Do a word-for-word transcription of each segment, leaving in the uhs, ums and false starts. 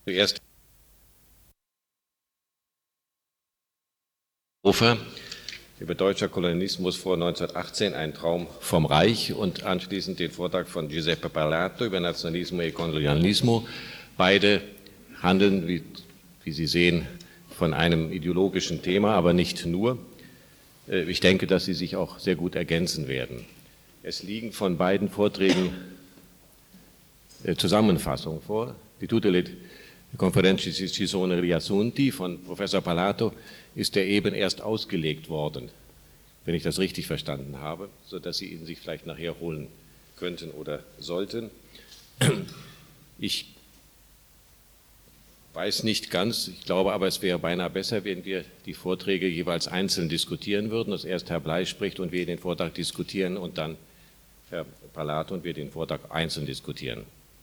Zuerst über deutscher Kolonialismus vor neunzehnhundertachtzehn, ein Traum vom Reich, und anschließend den Vortrag von Giuseppe Parlato über Nazionalismo e Colonialismo. Beide handeln, wie, wie Sie sehen, von einem ideologischen Thema, aber nicht nur. Ich denke, dass sie sich auch sehr gut ergänzen werden. Es liegen von beiden Vorträgen Zusammenfassungen vor. Die tutte le conferenze ci sono riassunti. Von Professor Parlato ist er eben erst ausgelegt worden, wenn ich das richtig verstanden habe, sodass Sie ihn sich vielleicht nachher holen könnten oder sollten. Ich weiß nicht ganz, ich glaube aber, es wäre beinahe besser, wenn wir die Vorträge jeweils einzeln diskutieren würden, dass erst Herr Bley spricht und wir den Vortrag diskutieren und dann Herr Parlato und wir den Vortrag einzeln diskutieren.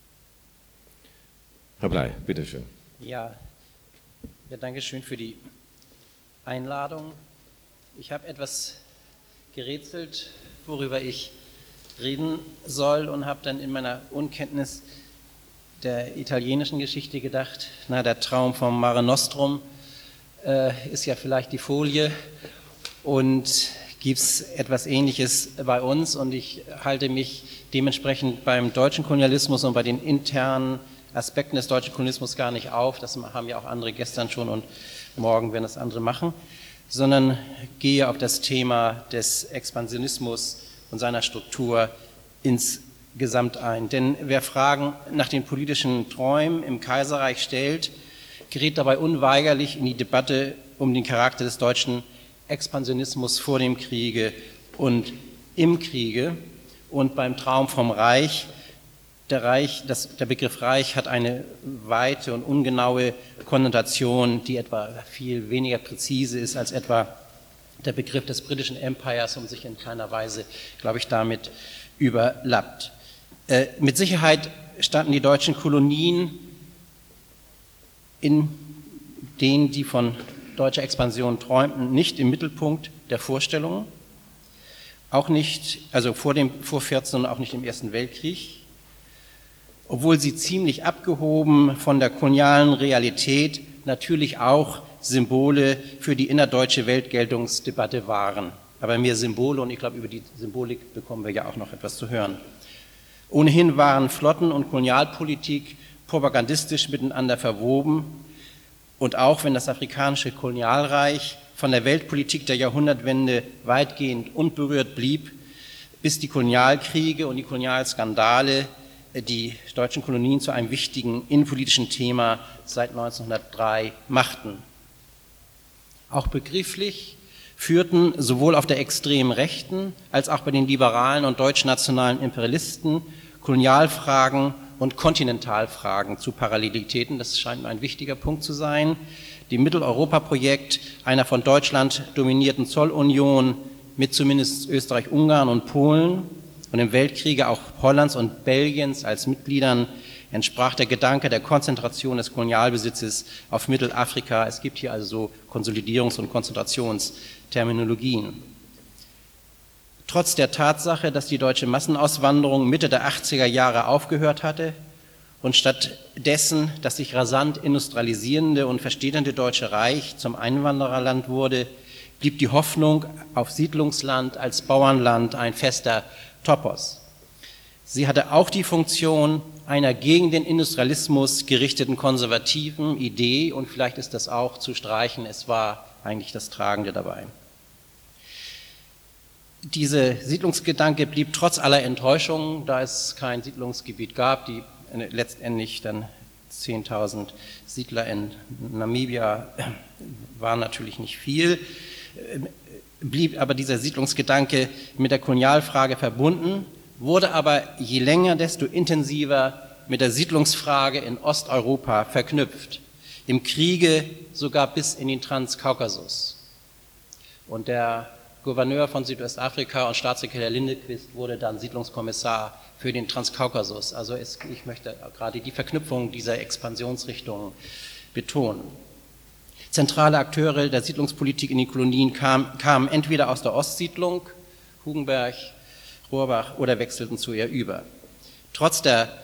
Herr Bley, bitteschön. Ja, ja, danke schön für die Einladung. Ich habe etwas gerätselt, worüber ich reden soll, und habe dann in meiner Unkenntnis der italienischen Geschichte gedacht, na, der Traum vom Mare Nostrum äh, ist ja vielleicht die Folie, und gibt es etwas Ähnliches bei uns, und ich halte mich dementsprechend beim deutschen Kolonialismus und bei den internen Aspekten des deutschen Kolonialismus gar nicht auf, das haben ja auch andere gestern schon und morgen werden das andere machen, sondern gehe auf das Thema des Expansionismus und seiner Struktur insgesamt ein. Denn wer Fragen nach den politischen Träumen im Kaiserreich stellt, gerät dabei unweigerlich in die Debatte um den Charakter des deutschen Expansionismus vor dem Kriege und im Kriege. Und beim Traum vom Reich, der, Reich das, der Begriff Reich hat eine weite und ungenaue Konnotation, die etwa viel weniger präzise ist als etwa der Begriff des britischen Empires und sich in keiner Weise, glaube ich, damit überlappt. Äh, mit Sicherheit standen die deutschen Kolonien in denen, die von deutscher Expansion träumten, nicht im Mittelpunkt der Vorstellungen, auch nicht, also vor dem, vor vierzehn und auch nicht im Ersten Weltkrieg, obwohl sie ziemlich abgehoben von der kolonialen Realität natürlich auch Symbole für die innerdeutsche Weltgeltungsdebatte waren. Aber mehr Symbole, und ich glaube, über die Symbolik bekommen wir ja auch noch etwas zu hören. Ohnehin waren Flotten- und Kolonialpolitik propagandistisch miteinander verwoben, und auch wenn das afrikanische Kolonialreich von der Weltpolitik der Jahrhundertwende weitgehend unberührt blieb, bis die Kolonialkriege und die Kolonialskandale die deutschen Kolonien zu einem wichtigen innenpolitischen Thema seit neunzehnhundertdrei machten. Auch begrifflich führten sowohl auf der extremen Rechten als auch bei den liberalen und deutschnationalen Imperialisten Kolonialfragen und Kontinentalfragen zu Parallelitäten. Das scheint mir ein wichtiger Punkt zu sein. Dem Mitteleuropa-Projekt einer von Deutschland dominierten Zollunion mit zumindest Österreich, Ungarn und Polen und im Weltkriege auch Hollands und Belgiens als Mitgliedern entsprach der Gedanke der Konzentration des Kolonialbesitzes auf Mittelafrika. Es gibt hier also so Konsolidierungs- und Konzentrationsterminologien. Trotz der Tatsache, dass die deutsche Massenauswanderung Mitte der achtziger Jahre aufgehört hatte und stattdessen das sich rasant industrialisierende und verstädternde Deutsche Reich zum Einwandererland wurde, blieb die Hoffnung auf Siedlungsland als Bauernland ein fester Topos. Sie hatte auch die Funktion einer gegen den Industrialismus gerichteten konservativen Idee, und vielleicht ist das auch zu streichen, es war eigentlich das Tragende dabei. Dieser Siedlungsgedanke blieb trotz aller Enttäuschungen, da es kein Siedlungsgebiet gab, die letztendlich dann zehntausend Siedler in Namibia waren natürlich nicht viel, blieb aber dieser Siedlungsgedanke mit der Kolonialfrage verbunden, wurde aber je länger, desto intensiver mit der Siedlungsfrage in Osteuropa verknüpft. Im Kriege sogar bis in den Transkaukasus. Und der Gouverneur von Südwestafrika und Staatssekretär Lindequist wurde dann Siedlungskommissar für den Transkaukasus. Also es, ich möchte gerade die Verknüpfung dieser Expansionsrichtungen betonen. Zentrale Akteure der Siedlungspolitik in den Kolonien kamen, kamen entweder aus der Ostsiedlung, Hugenberg, Rohrbach, oder wechselten zu ihr über. Trotz der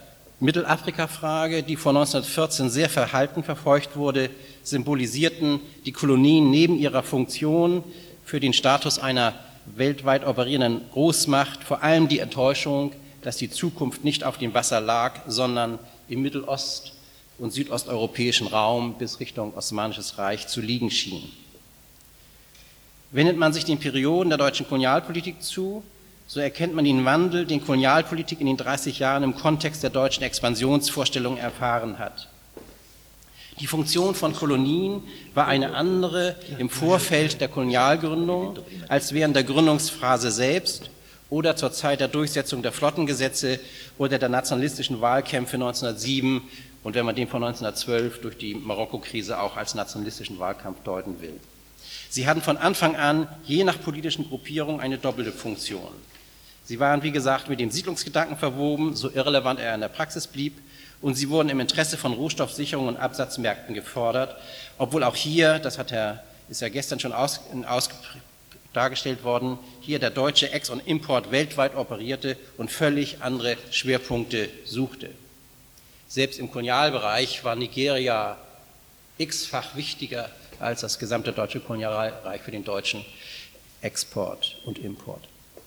Mittelafrika-Frage, die vor neunzehnhundertvierzehn sehr verhalten verfolgt wurde, symbolisierten die Kolonien neben ihrer Funktion für den Status einer weltweit operierenden Großmacht vor allem die Enttäuschung, dass die Zukunft nicht auf dem Wasser lag, sondern im Mittelost- und südosteuropäischen Raum bis Richtung Osmanisches Reich zu liegen schien. Wendet man sich den Perioden der deutschen Kolonialpolitik zu, so erkennt man den Wandel, den Kolonialpolitik in den dreißig Jahren im Kontext der deutschen Expansionsvorstellungen erfahren hat. Die Funktion von Kolonien war eine andere im Vorfeld der Kolonialgründung als während der Gründungsphase selbst oder zur Zeit der Durchsetzung der Flottengesetze oder der nationalistischen Wahlkämpfe neunzehnhundertsieben und wenn man den von neunzehnhundertzwölf durch die Marokko-Krise auch als nationalistischen Wahlkampf deuten will. Sie hatten von Anfang an je nach politischen Gruppierung eine doppelte Funktion. Sie waren, wie gesagt, mit dem Siedlungsgedanken verwoben, so irrelevant er in der Praxis blieb, und sie wurden im Interesse von Rohstoffsicherung und Absatzmärkten gefordert, obwohl auch hier, das hat Herr, ist ja gestern schon aus, aus, dargestellt worden, hier der deutsche Ex- und Import weltweit operierte und völlig andere Schwerpunkte suchte. Selbst im Kolonialbereich war Nigeria x-fach wichtiger als das gesamte deutsche Kolonialreich für den deutschen Export und Import.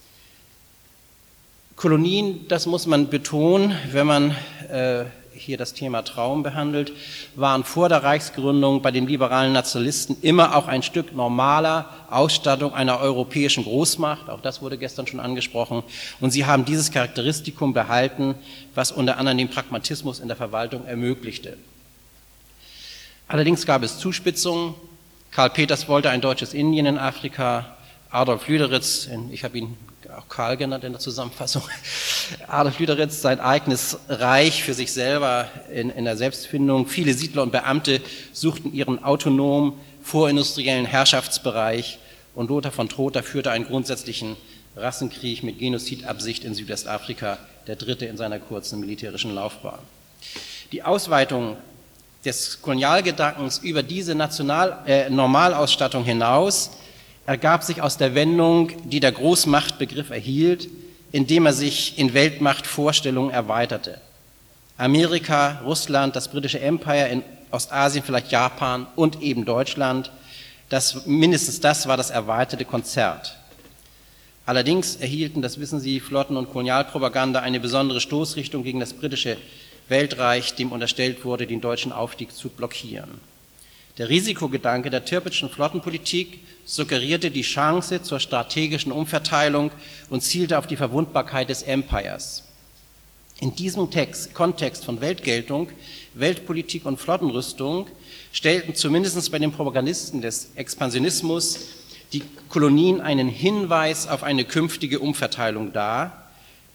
Kolonien, das muss man betonen, wenn man äh, hier das Thema Traum behandelt, waren vor der Reichsgründung bei den liberalen Nationalisten immer auch ein Stück normaler Ausstattung einer europäischen Großmacht, auch das wurde gestern schon angesprochen, und sie haben dieses Charakteristikum behalten, was unter anderem den Pragmatismus in der Verwaltung ermöglichte. Allerdings gab es Zuspitzungen. Karl Peters wollte ein deutsches Indien in Afrika, Adolf Lüderitz, ich habe ihn auch Karl genannt in der Zusammenfassung, Adolf Lüderitz sein eigenes Reich für sich selber in, in der Selbstfindung. Viele Siedler und Beamte suchten ihren autonomen, vorindustriellen Herrschaftsbereich und Lothar von Trotha führte einen grundsätzlichen Rassenkrieg mit Genozidabsicht in Südwestafrika, der dritte in seiner kurzen militärischen Laufbahn. Die Ausweitung des Kolonialgedankens über diese National, äh, Normalausstattung hinaus ergab sich aus der Wendung, die der Großmachtbegriff erhielt, indem er sich in Weltmachtvorstellungen erweiterte. Amerika, Russland, das britische Empire, in Ostasien vielleicht Japan und eben Deutschland, das, mindestens das war das erweiterte Konzert. Allerdings erhielten, das wissen Sie, Flotten- und Kolonialpropaganda eine besondere Stoßrichtung gegen das britische Weltreich, dem unterstellt wurde, den deutschen Aufstieg zu blockieren. Der Risikogedanke der Tirpitzschen Flottenpolitik suggerierte die Chance zur strategischen Umverteilung und zielte auf die Verwundbarkeit des Empires. In diesem Text, Kontext von Weltgeltung, Weltpolitik und Flottenrüstung stellten zumindest bei den Propagandisten des Expansionismus die Kolonien einen Hinweis auf eine künftige Umverteilung dar.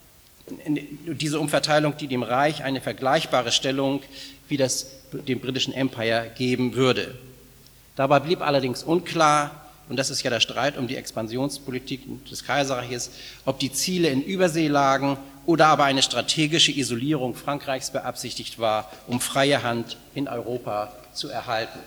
Diese Umverteilung, die dem Reich eine vergleichbare Stellung wie das dem britischen Empire geben würde. Dabei blieb allerdings unklar, und das ist ja der Streit um die Expansionspolitik des Kaiserreiches, ob die Ziele in Übersee lagen oder aber eine strategische Isolierung Frankreichs beabsichtigt war, um freie Hand in Europa zu erhalten.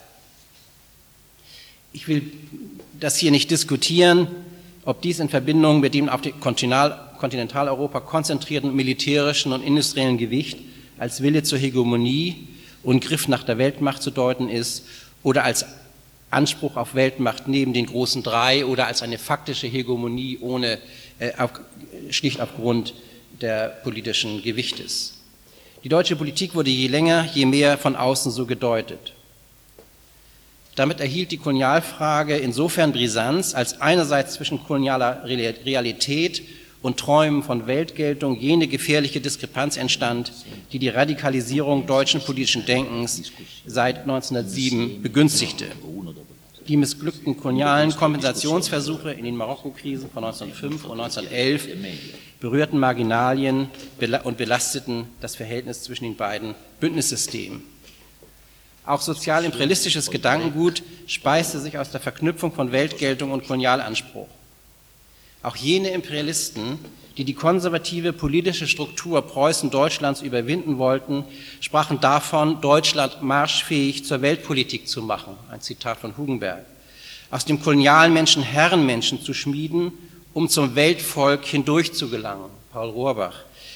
Ich will das hier nicht diskutieren, ob dies in Verbindung mit dem auf Kontinentaleuropa konzentrierten militärischen und industriellen Gewicht als Wille zur Hegemonie und Griff nach der Weltmacht zu deuten ist oder als Anspruch auf Weltmacht neben den großen drei oder als eine faktische Hegemonie ohne, äh, auf, schlicht aufgrund der politischen Gewichtes. Die deutsche Politik wurde je länger, je mehr von außen so gedeutet. Damit erhielt die Kolonialfrage insofern Brisanz, als einerseits zwischen kolonialer Realität und Träumen von Weltgeltung jene gefährliche Diskrepanz entstand, die die Radikalisierung deutschen politischen Denkens seit neunzehnhundertsieben begünstigte. Die missglückten kolonialen Kompensationsversuche in den Marokko-Krisen von neunzehnhundertfünf und neunzehnhundertelf berührten Marginalien und belasteten das Verhältnis zwischen den beiden Bündnissystemen. Auch sozial-imperialistisches Gedankengut speiste sich aus der Verknüpfung von Weltgeltung und Kolonialanspruch. Auch jene Imperialisten, die die konservative politische Struktur Preußen-Deutschlands überwinden wollten, sprachen davon, Deutschland marschfähig zur Weltpolitik zu machen, ein Zitat von Hugenberg, aus dem kolonialen Menschen Herrenmenschen zu schmieden, um zum Weltvolk hindurch zu gelangen, Paul Rohrbach,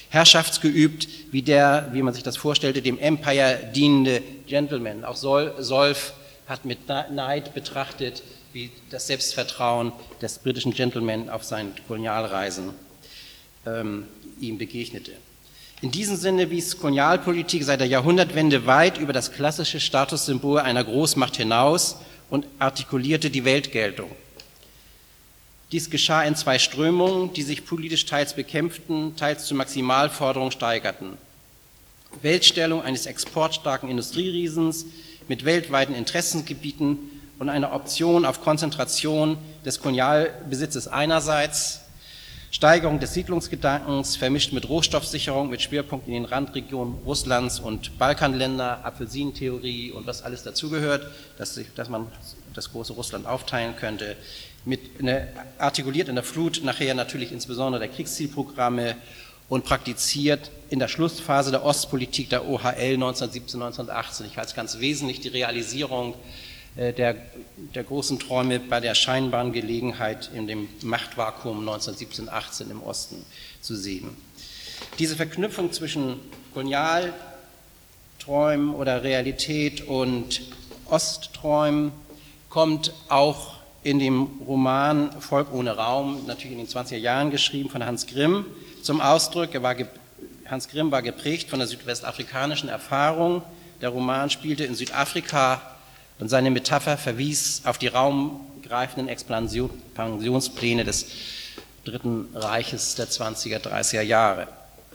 herrschaftsgeübt wie der, wie man sich das vorstellte, dem Empire dienende Gentleman. Auch Solf hat mit Neid betrachtet, wie das Selbstvertrauen des britischen Gentleman auf seinen Kolonialreisen ähm, ihm begegnete. In diesem Sinne wies Kolonialpolitik seit der Jahrhundertwende weit über das klassische Statussymbol einer Großmacht hinaus und artikulierte die Weltgeltung. Dies geschah in zwei Strömungen, die sich politisch teils bekämpften, teils zur Maximalforderung steigerten. Weltstellung eines exportstarken Industrieriesens mit weltweiten Interessengebieten und eine Option auf Konzentration des Kolonialbesitzes einerseits, Steigerung des Siedlungsgedankens, vermischt mit Rohstoffsicherung, mit Schwerpunkt in den Randregionen Russlands und Balkanländer, Apfelsinentheorie und was alles dazugehört, dass, dass man das große Russland aufteilen könnte, mit eine, artikuliert in der Flut nachher natürlich insbesondere der Kriegszielprogramme und praktiziert in der Schlussphase der Ostpolitik der O H L neunzehnhundertsiebzehn, neunzehnhundertachtzehn. Ich halte es ganz wesentlich die Realisierung Der, der großen Träume bei der scheinbaren Gelegenheit in dem Machtvakuum neunzehnhundertsiebzehn, achtzehn im Osten zu sehen. Diese Verknüpfung zwischen Kolonialträumen oder Realität und Ostträumen kommt auch in dem Roman Volk ohne Raum, natürlich in den zwanziger Jahren geschrieben von Hans Grimm, zum Ausdruck. Er war, Hans Grimm war geprägt von der südwestafrikanischen Erfahrung. Der Roman spielte in Südafrika und seine Metapher verwies auf die raumgreifenden Expansionspläne des Dritten Reiches der zwanziger, dreißiger Jahre.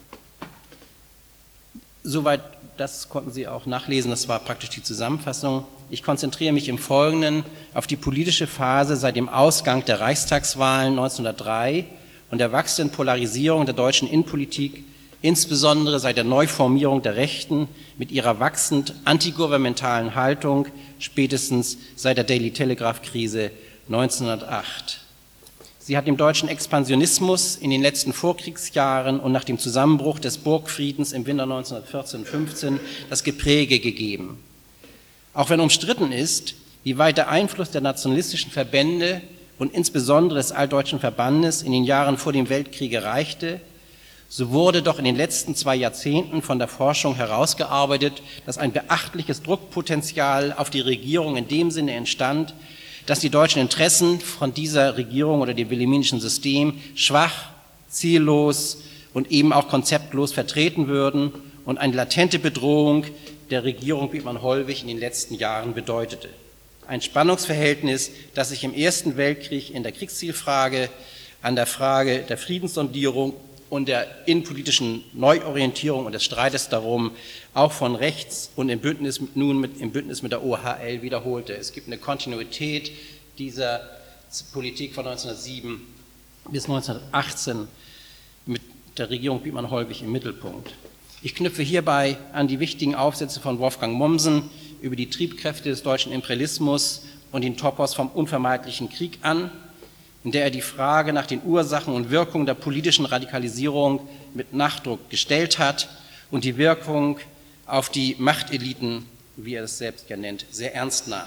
Soweit, das konnten Sie auch nachlesen, das war praktisch die Zusammenfassung. Ich konzentriere mich im Folgenden auf die politische Phase seit dem Ausgang der Reichstagswahlen neunzehnhundertdrei und der wachsenden Polarisierung der deutschen Innenpolitik, insbesondere seit der Neuformierung der Rechten mit ihrer wachsend antigouvernementalen Haltung, spätestens seit der Daily Telegraph-Krise neunzehnhundertacht. Sie hat dem deutschen Expansionismus in den letzten Vorkriegsjahren und nach dem Zusammenbruch des Burgfriedens im Winter neunzehnhundertvierzehn fünfzehn das Gepräge gegeben. Auch wenn umstritten ist, wie weit der Einfluss der nationalistischen Verbände und insbesondere des Altdeutschen Verbandes in den Jahren vor dem Weltkrieg reichte, so wurde doch in den letzten zwei Jahrzehnten von der Forschung herausgearbeitet, dass ein beachtliches Druckpotenzial auf die Regierung in dem Sinne entstand, dass die deutschen Interessen von dieser Regierung oder dem wilhelminischen System schwach, ziellos und eben auch konzeptlos vertreten würden und eine latente Bedrohung der Regierung Bethmann-Hollweg in den letzten Jahren bedeutete. Ein Spannungsverhältnis, das sich im Ersten Weltkrieg in der Kriegszielfrage, an der Frage der Friedenssondierung und der innenpolitischen Neuorientierung und des Streites darum auch von rechts und im Bündnis, nun mit, im Bündnis mit der O H L wiederholte. Es gibt eine Kontinuität dieser Politik von neunzehnhundertsieben bis neunzehnhundertachtzehn mit der Regierung Bethmann-Hollweg im Mittelpunkt. Ich knüpfe hierbei an die wichtigen Aufsätze von Wolfgang Mommsen über die Triebkräfte des deutschen Imperialismus und den Topos vom unvermeidlichen Krieg an, in der er die Frage nach den Ursachen und Wirkungen der politischen Radikalisierung mit Nachdruck gestellt hat und die Wirkung auf die Machteliten, wie er es selbst ja nennt, sehr ernst nahm.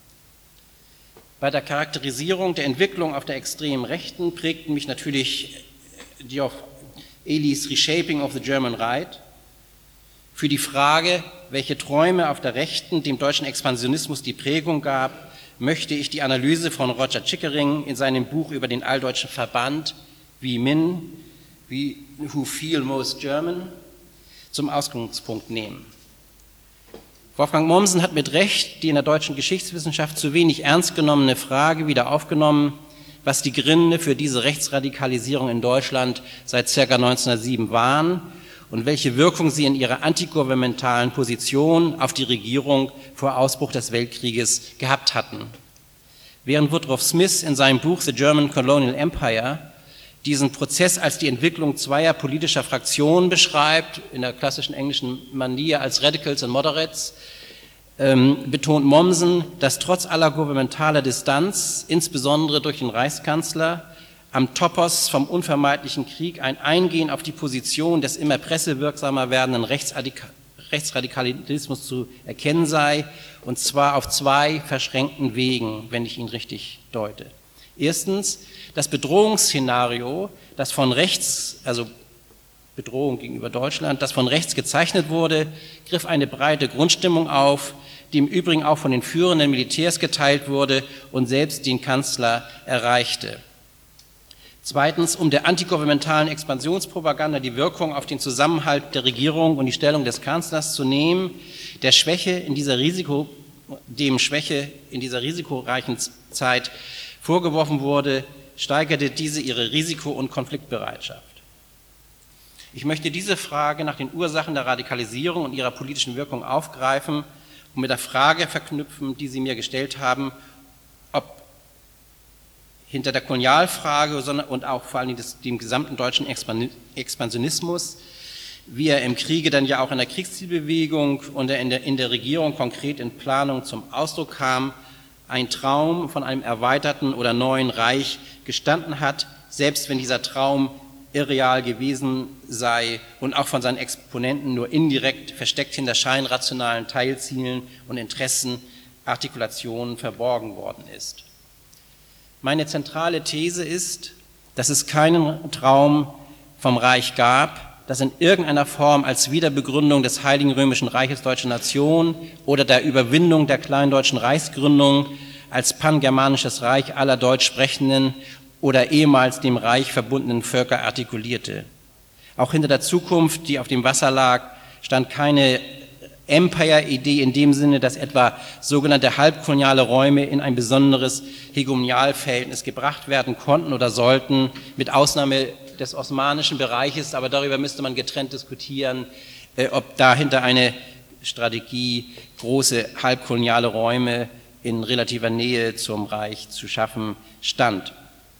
Bei der Charakterisierung der Entwicklung auf der extremen Rechten prägten mich natürlich Geoff Elys Reshaping of the German Right. Für die Frage, welche Träume auf der Rechten dem deutschen Expansionismus die Prägung gab, möchte ich die Analyse von Roger Chickering in seinem Buch über den Alldeutschen Verband Wie Min, wie Who Feel Most German, zum Ausgangspunkt nehmen. Wolfgang Mommsen hat mit Recht die in der deutschen Geschichtswissenschaft zu wenig ernst genommene Frage wieder aufgenommen, was die Gründe für diese Rechtsradikalisierung in Deutschland seit ca. neunzehnhundertsieben waren und welche Wirkung sie in ihrer antigouvernementalen Position auf die Regierung vor Ausbruch des Weltkrieges gehabt hatten. Während Woodrow Smith in seinem Buch The German Colonial Empire diesen Prozess als die Entwicklung zweier politischer Fraktionen beschreibt, in der klassischen englischen Manier als Radicals und Moderates, ähm, betont Mommsen, dass trotz aller gouvernementaler Distanz, insbesondere durch den Reichskanzler, am Topos vom unvermeidlichen Krieg ein Eingehen auf die Position des immer pressewirksamer werdenden Rechtsradika- Rechtsradikalismus zu erkennen sei, und zwar auf zwei verschränkten Wegen, wenn ich ihn richtig deute. Erstens, das Bedrohungsszenario, das von rechts, also Bedrohung gegenüber Deutschland, das von rechts gezeichnet wurde, griff eine breite Grundstimmung auf, die im Übrigen auch von den führenden Militärs geteilt wurde und selbst den Kanzler erreichte. Zweitens, um der antigouvernementalen Expansionspropaganda die Wirkung auf den Zusammenhalt der Regierung und die Stellung des Kanzlers zu nehmen, der Schwäche in dieser Risiko, dem Schwäche in dieser risikoreichen Zeit vorgeworfen wurde, steigerte diese ihre Risiko- und Konfliktbereitschaft. Ich möchte diese Frage nach den Ursachen der Radikalisierung und ihrer politischen Wirkung aufgreifen und mit der Frage verknüpfen, die Sie mir gestellt haben, ob hinter der Kolonialfrage und auch vor allem des, dem gesamten deutschen Expansionismus, wie er im Kriege dann ja auch in der Kriegszielbewegung und in der, in der Regierung konkret in Planung zum Ausdruck kam, ein Traum von einem erweiterten oder neuen Reich gestanden hat, selbst wenn dieser Traum irreal gewesen sei und auch von seinen Exponenten nur indirekt versteckt hinter scheinrationalen Teilzielen und Interessenartikulationen verborgen worden ist. Meine zentrale These ist, dass es keinen Traum vom Reich gab, das in irgendeiner Form als Wiederbegründung des Heiligen Römischen Reiches Deutsche Nation oder der Überwindung der kleindeutschen Reichsgründung als pangermanisches Reich aller deutsch sprechenden oder ehemals dem Reich verbundenen Völker artikulierte. Auch hinter der Zukunft, die auf dem Wasser lag, stand keine Empire-Idee in dem Sinne, dass etwa sogenannte halbkoloniale Räume in ein besonderes Hegemonialverhältnis gebracht werden konnten oder sollten, mit Ausnahme des osmanischen Bereiches, aber darüber müsste man getrennt diskutieren, äh, ob dahinter eine Strategie, große halbkoloniale Räume in relativer Nähe zum Reich zu schaffen, stand.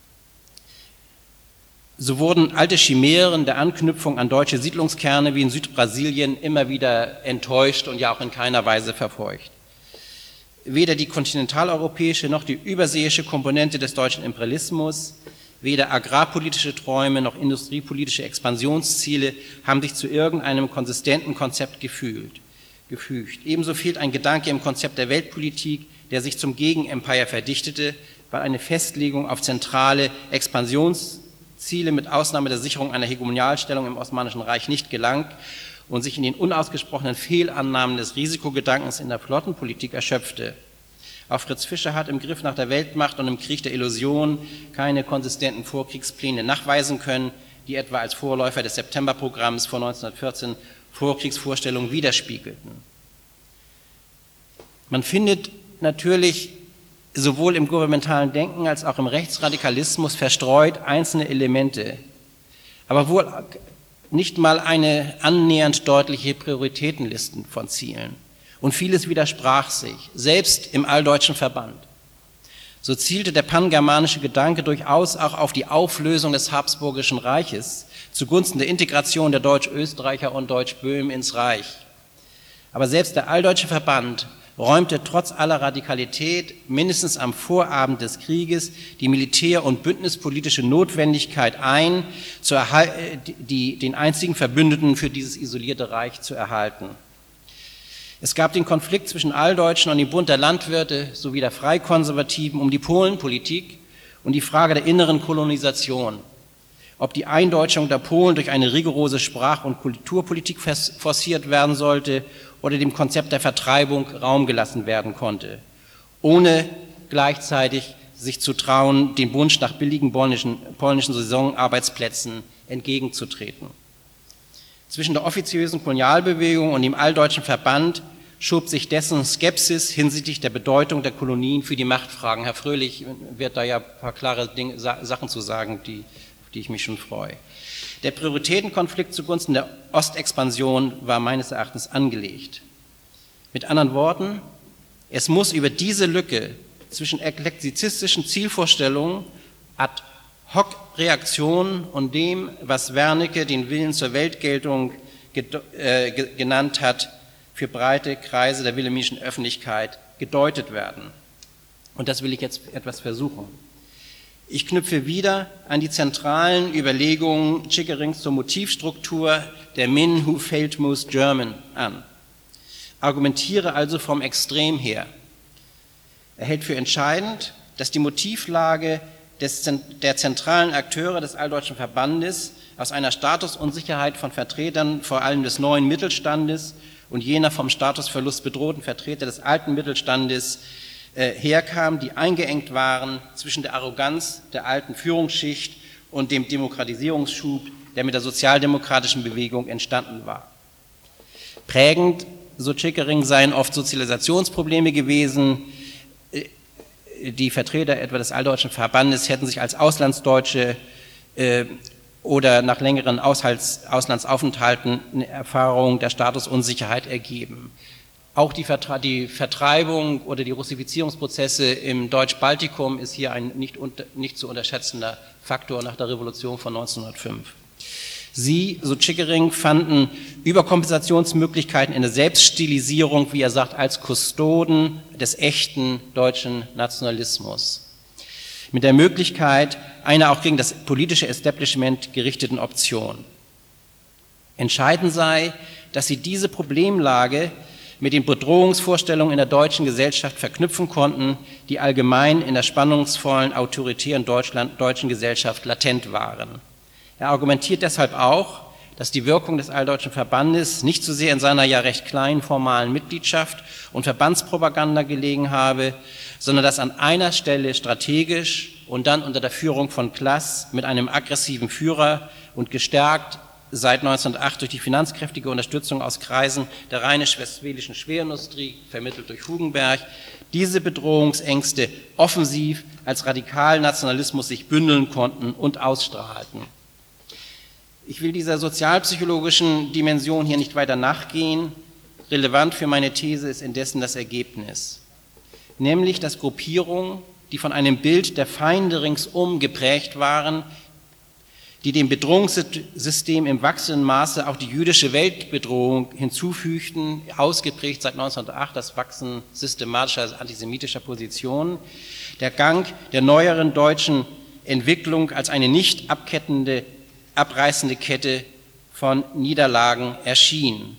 So wurden alte Chimären der Anknüpfung an deutsche Siedlungskerne wie in Südbrasilien immer wieder enttäuscht und ja auch in keiner Weise verfolgt. Weder die kontinentaleuropäische noch die überseeische Komponente des deutschen Imperialismus, weder agrarpolitische Träume noch industriepolitische Expansionsziele haben sich zu irgendeinem konsistenten Konzept gefühlt, gefügt. Ebenso fehlt ein Gedanke im Konzept der Weltpolitik, der sich zum Gegenempire verdichtete, weil eine Festlegung auf zentrale Expansionsziele mit Ausnahme der Sicherung einer Hegemonialstellung im Osmanischen Reich nicht gelang und sich in den unausgesprochenen Fehlannahmen des Risikogedankens in der Flottenpolitik erschöpfte. Auch Fritz Fischer hat im Griff nach der Weltmacht und im Krieg der Illusion keine konsistenten Vorkriegspläne nachweisen können, die etwa als Vorläufer des Septemberprogramms vor neunzehnhundertvierzehn Vorkriegsvorstellungen widerspiegelten. Man findet natürlich sowohl im gouvernementalen Denken als auch im Rechtsradikalismus verstreut einzelne Elemente, aber wohl nicht mal eine annähernd deutliche Prioritätenlisten von Zielen. Und vieles widersprach sich, selbst im alldeutschen Verband. So zielte der pangermanische Gedanke durchaus auch auf die Auflösung des Habsburgischen Reiches zugunsten der Integration der Deutsch-Österreicher und Deutsch-Böhmen ins Reich. Aber selbst der alldeutsche Verband räumte trotz aller Radikalität mindestens am Vorabend des Krieges die militär- und bündnispolitische Notwendigkeit ein, zu die, den einzigen Verbündeten für dieses isolierte Reich zu erhalten. Es gab den Konflikt zwischen Alldeutschen und dem Bund der Landwirte sowie der Freikonservativen um die Polenpolitik und die Frage der inneren Kolonisation, ob die Eindeutschung der Polen durch eine rigorose Sprach- und Kulturpolitik forciert werden sollte oder dem Konzept der Vertreibung Raum gelassen werden konnte, ohne gleichzeitig sich zu trauen, dem Wunsch nach billigen polnischen, polnischen Saisonarbeitsplätzen entgegenzutreten. Zwischen der offiziösen Kolonialbewegung und dem alldeutschen Verband schob sich dessen Skepsis hinsichtlich der Bedeutung der Kolonien für die Machtfragen. Herr Fröhlich wird da ja ein paar klare Dinge, Sachen zu sagen, die, auf die ich mich schon freue. Der Prioritätenkonflikt zugunsten der Ostexpansion war meines Erachtens angelegt. Mit anderen Worten, es muss über diese Lücke zwischen eklektizistischen Zielvorstellungen, Ad-hoc-Reaktionen und dem, was Wernicke den Willen zur Weltgeltung äh, genannt hat, für breite Kreise der wilhelminischen Öffentlichkeit gedeutet werden. Und das will ich jetzt etwas versuchen. Ich knüpfe wieder an die zentralen Überlegungen Chickerings zur Motivstruktur der Men Who Failed Most German an. Argumentiere also vom Extrem her. Er hält für entscheidend, dass die Motivlage des, der zentralen Akteure des Alldeutschen Verbandes aus einer Statusunsicherheit von Vertretern vor allem des neuen Mittelstandes und jener vom Statusverlust bedrohten Vertreter des alten Mittelstandes äh, herkam, die eingeengt waren zwischen der Arroganz der alten Führungsschicht und dem Demokratisierungsschub, der mit der sozialdemokratischen Bewegung entstanden war. Prägend, so Chickering, seien oft Sozialisationsprobleme gewesen. Die Vertreter etwa des Alldeutschen Verbandes hätten sich als Auslandsdeutsche äh, oder nach längeren Aushalts, Auslandsaufenthalten eine Erfahrung der Statusunsicherheit ergeben. Auch die, Vertre die Vertreibung oder die Russifizierungsprozesse im Deutsch-Baltikum ist hier ein nicht, unter, nicht zu unterschätzender Faktor nach der Revolution von neunzehnhundertfünf. Sie, so Chickering, fanden Überkompensationsmöglichkeiten in der Selbststilisierung, wie er sagt, als Kustoden des echten deutschen Nationalismus. Mit der Möglichkeit einer auch gegen das politische Establishment gerichteten Option. Entscheidend sei, dass sie diese Problemlage mit den Bedrohungsvorstellungen in der deutschen Gesellschaft verknüpfen konnten, die allgemein in der spannungsvollen, autoritären Deutschland, deutschen Gesellschaft latent waren. Er argumentiert deshalb auch, dass die Wirkung des Alldeutschen Verbandes nicht so sehr in seiner ja recht kleinen formalen Mitgliedschaft und Verbandspropaganda gelegen habe, sondern dass an einer Stelle strategisch und dann unter der Führung von Klass mit einem aggressiven Führer und gestärkt seit neunzehnhundertacht durch die finanzkräftige Unterstützung aus Kreisen der rheinisch-westfälischen Schwerindustrie, vermittelt durch Hugenberg, diese Bedrohungsängste offensiv als Radikalnationalismus sich bündeln konnten und ausstrahlten. Ich will dieser sozialpsychologischen Dimension hier nicht weiter nachgehen. Relevant für meine These ist indessen das Ergebnis, nämlich dass Gruppierungen, die von einem Bild der Feinde ringsum geprägt waren, die dem Bedrohungssystem im wachsenden Maße auch die jüdische Weltbedrohung hinzufügten, ausgeprägt seit neunzehnhundertacht das Wachsen systematischer antisemitischer Positionen, der Gang der neueren deutschen Entwicklung als eine nicht abkettende abreißende Kette von Niederlagen erschien.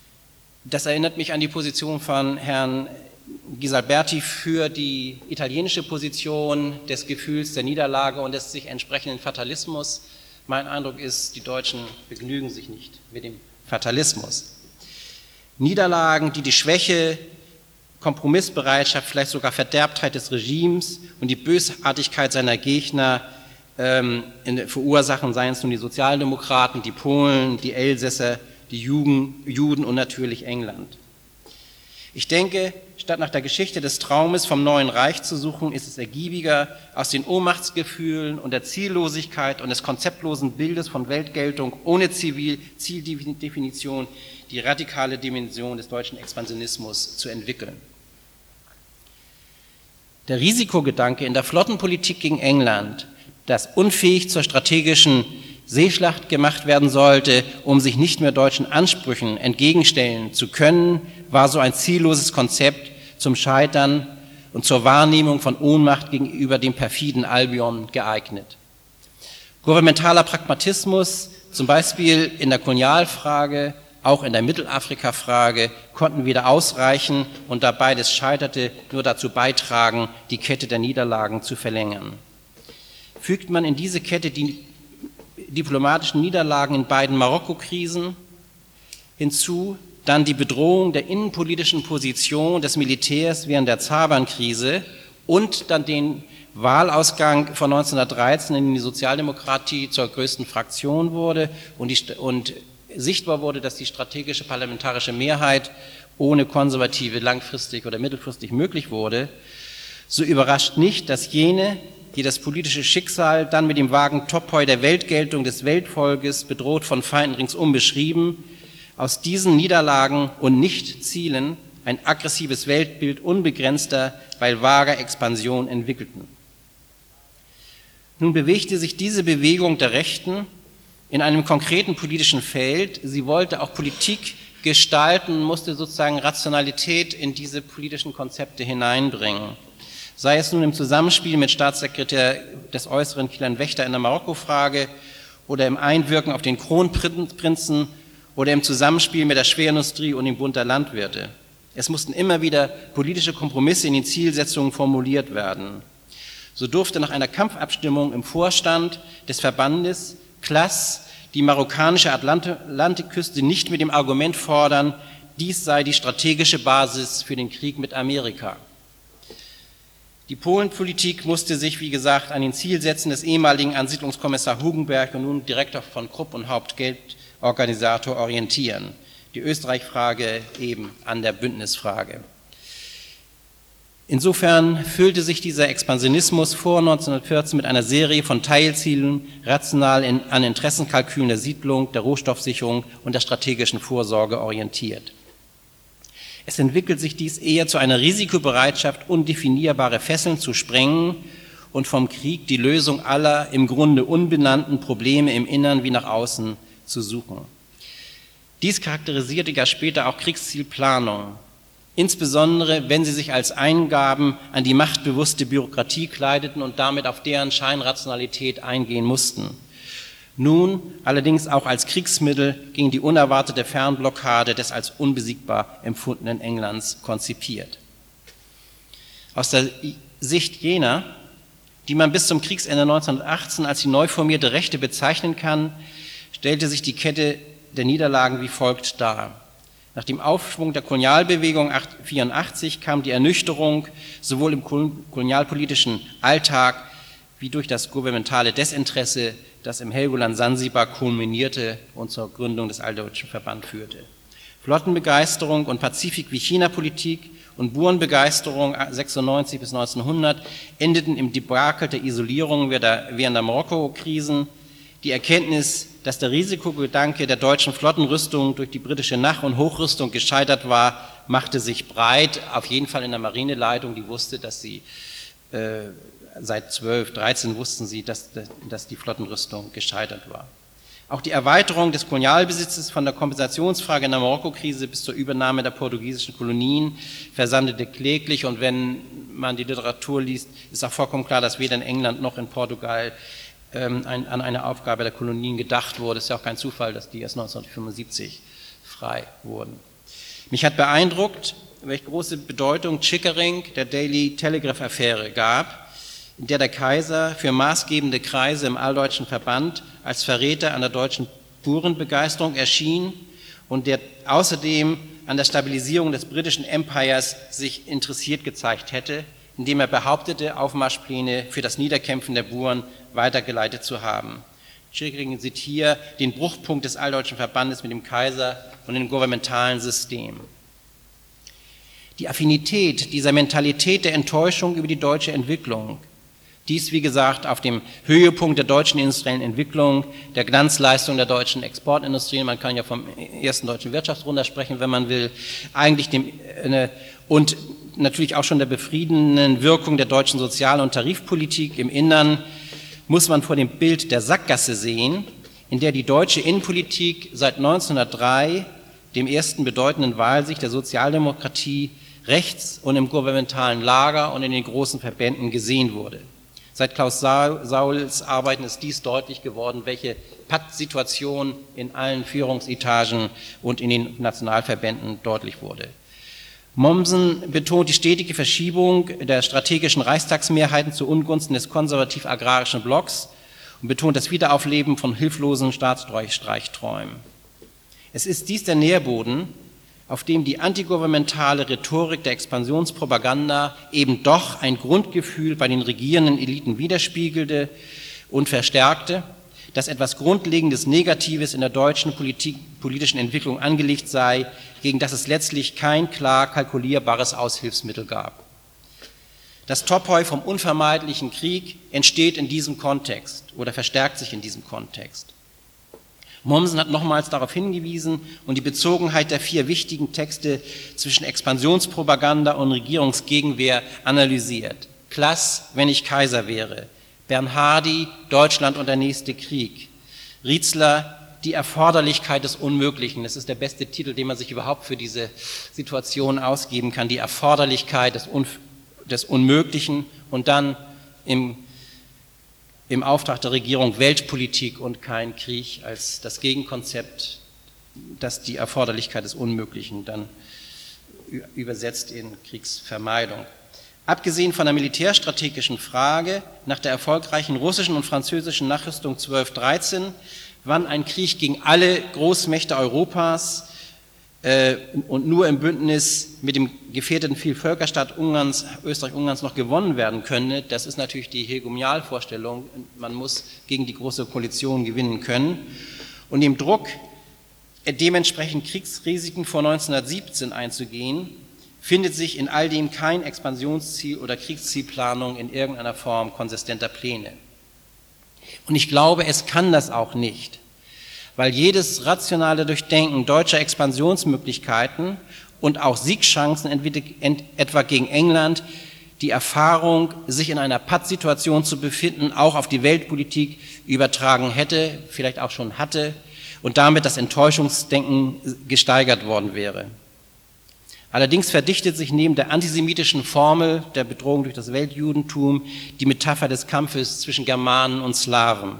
Das erinnert mich an die Position von Herrn Ghisalberti für die italienische Position des Gefühls der Niederlage und des sich entsprechenden Fatalismus. Mein Eindruck ist, die Deutschen begnügen sich nicht mit dem Fatalismus. Niederlagen, die die Schwäche, Kompromissbereitschaft, vielleicht sogar Verderbtheit des Regimes und die Bösartigkeit seiner Gegner in verursachen, seien es nun die Sozialdemokraten, die Polen, die Elsässer, die Juden, Juden und natürlich England. Ich denke, statt nach der Geschichte des Traumes vom neuen Reich zu suchen, ist es ergiebiger, aus den Ohnmachtsgefühlen und der Ziellosigkeit und des konzeptlosen Bildes von Weltgeltung ohne Zivil Zieldefinition die radikale Dimension des deutschen Expansionismus zu entwickeln. Der Risikogedanke in der Flottenpolitik gegen England, das unfähig zur strategischen Seeschlacht gemacht werden sollte, um sich nicht mehr deutschen Ansprüchen entgegenstellen zu können, war so ein zielloses Konzept zum Scheitern und zur Wahrnehmung von Ohnmacht gegenüber dem perfiden Albion geeignet. Gouvernementaler Pragmatismus, zum Beispiel in der Kolonialfrage, auch in der Mittelafrika-Frage, konnten weder ausreichen und da beides scheiterte, nur dazu beitragen, die Kette der Niederlagen zu verlängern. Fügt man in diese Kette die diplomatischen Niederlagen in beiden Marokko-Krisen hinzu, dann die Bedrohung der innenpolitischen Position des Militärs während der Zaban-Krise und dann den Wahlausgang von neunzehnhundertdreizehn, in dem die Sozialdemokratie zur größten Fraktion wurde und, die, und sichtbar wurde, dass die strategische parlamentarische Mehrheit ohne Konservative langfristig oder mittelfristig möglich wurde, so überrascht nicht, dass jene, die das politische Schicksal dann mit dem vagen Topoi der Weltgeltung des Weltvolkes, bedroht von Feinden ringsum beschrieben, aus diesen Niederlagen und Nichtzielen ein aggressives Weltbild unbegrenzter, weil vager Expansion entwickelten. Nun bewegte sich diese Bewegung der Rechten in einem konkreten politischen Feld. Sie wollte auch Politik gestalten, musste sozusagen Rationalität in diese politischen Konzepte hineinbringen. Sei es nun im Zusammenspiel mit Staatssekretär des Äußeren Kilian Wächter in der Marokko-Frage oder im Einwirken auf den Kronprinzen oder im Zusammenspiel mit der Schwerindustrie und dem Bund der Landwirte. Es mussten immer wieder politische Kompromisse in den Zielsetzungen formuliert werden. So durfte nach einer Kampfabstimmung im Vorstand des Verbandes Klass die marokkanische Atlantikküste nicht mit dem Argument fordern, dies sei die strategische Basis für den Krieg mit Amerika. Die Polenpolitik musste sich, wie gesagt, an den Zielsätzen des ehemaligen Ansiedlungskommissars Hugenberg und nun Direktor von Krupp und Hauptgeldorganisator orientieren. Die Österreich-Frage eben an der Bündnisfrage. Insofern füllte sich dieser Expansionismus vor neunzehnhundertvierzehn mit einer Serie von Teilzielen, rational in, an Interessenkalkülen der Siedlung, der Rohstoffsicherung und der strategischen Vorsorge orientiert. Es entwickelt sich dies eher zu einer Risikobereitschaft, undefinierbare Fesseln zu sprengen und vom Krieg die Lösung aller im Grunde unbenannten Probleme im Innern wie nach außen zu suchen. Dies charakterisierte ja später auch Kriegszielplanung, insbesondere wenn sie sich als Eingaben an die machtbewusste Bürokratie kleideten und damit auf deren Scheinrationalität eingehen mussten. Nun allerdings auch als Kriegsmittel gegen die unerwartete Fernblockade des als unbesiegbar empfundenen Englands konzipiert. Aus der Sicht jener, die man bis zum Kriegsende neunzehnhundertachtzehn als die neu formierte Rechte bezeichnen kann, stellte sich die Kette der Niederlagen wie folgt dar. Nach dem Aufschwung der Kolonialbewegung neunzehnhundertvierundachtzig kam die Ernüchterung sowohl im kolonialpolitischen Alltag wie durch das gouvernementale Desinteresse, das im Helgoland Sansibar kulminierte und zur Gründung des Alldeutschen Verbands führte. Flottenbegeisterung und Pazifik- wie China-Politik und Burenbegeisterung sechsundneunzig bis neunzehnhundert endeten im Debakel der Isolierung während der Marokko-Krisen. Die Erkenntnis, dass der Risikogedanke der deutschen Flottenrüstung durch die britische Nach- und Hochrüstung gescheitert war, machte sich breit, auf jeden Fall in der Marineleitung, die wusste, dass sie äh, seit zwölf, dreizehn wussten sie, dass, dass die Flottenrüstung gescheitert war. Auch die Erweiterung des Kolonialbesitzes von der Kompensationsfrage in der Marokko-Krise bis zur Übernahme der portugiesischen Kolonien versandete kläglich, und wenn man die Literatur liest, ist auch vollkommen klar, dass weder in England noch in Portugal ähm, ein, an eine Aufgabe der Kolonien gedacht wurde. Es ist ja auch kein Zufall, dass die erst neunzehnhundertfünfundsiebzig frei wurden. Mich hat beeindruckt, welche große Bedeutung Chickering der Daily Telegraph-Affäre gab, in der der Kaiser für maßgebende Kreise im Alldeutschen Verband als Verräter an der deutschen Burenbegeisterung erschien und der außerdem an der Stabilisierung des britischen Empires sich interessiert gezeigt hätte, indem er behauptete, Aufmarschpläne für das Niederkämpfen der Buren weitergeleitet zu haben. Chickering sieht hier den Bruchpunkt des Alldeutschen Verbandes mit dem Kaiser und dem gouvernementalen System. Die Affinität dieser Mentalität der Enttäuschung über die deutsche Entwicklung, dies, wie gesagt, auf dem Höhepunkt der deutschen industriellen Entwicklung, der Glanzleistung der deutschen Exportindustrie, man kann ja vom ersten deutschen Wirtschaftswunder sprechen, wenn man will, eigentlich dem, äh, und natürlich auch schon der befriedenden Wirkung der deutschen Sozial- und Tarifpolitik im Innern, muss man vor dem Bild der Sackgasse sehen, in der die deutsche Innenpolitik seit neunzehnhundertdrei, dem ersten bedeutenden Wahlsieg der Sozialdemokratie, rechts und im gouvernementalen Lager und in den großen Verbänden gesehen wurde. Seit Klaus Sauls Arbeiten ist dies deutlich geworden, welche Pattsituation in allen Führungsetagen und in den Nationalverbänden deutlich wurde. Mommsen betont die stetige Verschiebung der strategischen Reichstagsmehrheiten zu Ungunsten des konservativ-agrarischen Blocks und betont das Wiederaufleben von hilflosen Staatsstreichträumen. Es ist dies der Nährboden, auf dem die antigouvernementale Rhetorik der Expansionspropaganda eben doch ein Grundgefühl bei den regierenden Eliten widerspiegelte und verstärkte, dass etwas Grundlegendes Negatives in der deutschen Politik, politischen Entwicklung angelegt sei, gegen das es letztlich kein klar kalkulierbares Aushilfsmittel gab. Das Topoi vom unvermeidlichen Krieg entsteht in diesem Kontext oder verstärkt sich in diesem Kontext. Mommsen hat nochmals darauf hingewiesen und die Bezogenheit der vier wichtigen Texte zwischen Expansionspropaganda und Regierungsgegenwehr analysiert. Klass, wenn ich Kaiser wäre. Bernhardi, Deutschland und der nächste Krieg. Rietzler, die Erforderlichkeit des Unmöglichen. Das ist der beste Titel, den man sich überhaupt für diese Situation ausgeben kann. Die Erforderlichkeit des, Un- des Unmöglichen und dann im im Auftrag der Regierung Weltpolitik und kein Krieg als das Gegenkonzept, das die Erforderlichkeit des Unmöglichen dann übersetzt in Kriegsvermeidung. Abgesehen von der militärstrategischen Frage nach der erfolgreichen russischen und französischen Nachrüstung zwölf dreizehn, wann ein Krieg gegen alle Großmächte Europas äh, und nur im Bündnis mit dem gefährdeten Vielvölkerstaat Ungarns, Österreich-Ungarns noch gewonnen werden könne, das ist natürlich die Hegemonialvorstellung. Man muss gegen die große Koalition gewinnen können. Und dem Druck, dementsprechend Kriegsrisiken vor neunzehnhundertsiebzehn einzugehen, findet sich in all dem kein Expansionsziel oder Kriegszielplanung in irgendeiner Form konsistenter Pläne. Und ich glaube, es kann das auch nicht, weil jedes rationale Durchdenken deutscher Expansionsmöglichkeiten und auch Siegchancen etwa gegen England die Erfahrung, sich in einer Pattsituation zu befinden, auch auf die Weltpolitik übertragen hätte, vielleicht auch schon hatte, und damit das Enttäuschungsdenken gesteigert worden wäre. Allerdings verdichtet sich neben der antisemitischen Formel der Bedrohung durch das Weltjudentum die Metapher des Kampfes zwischen Germanen und Slawen.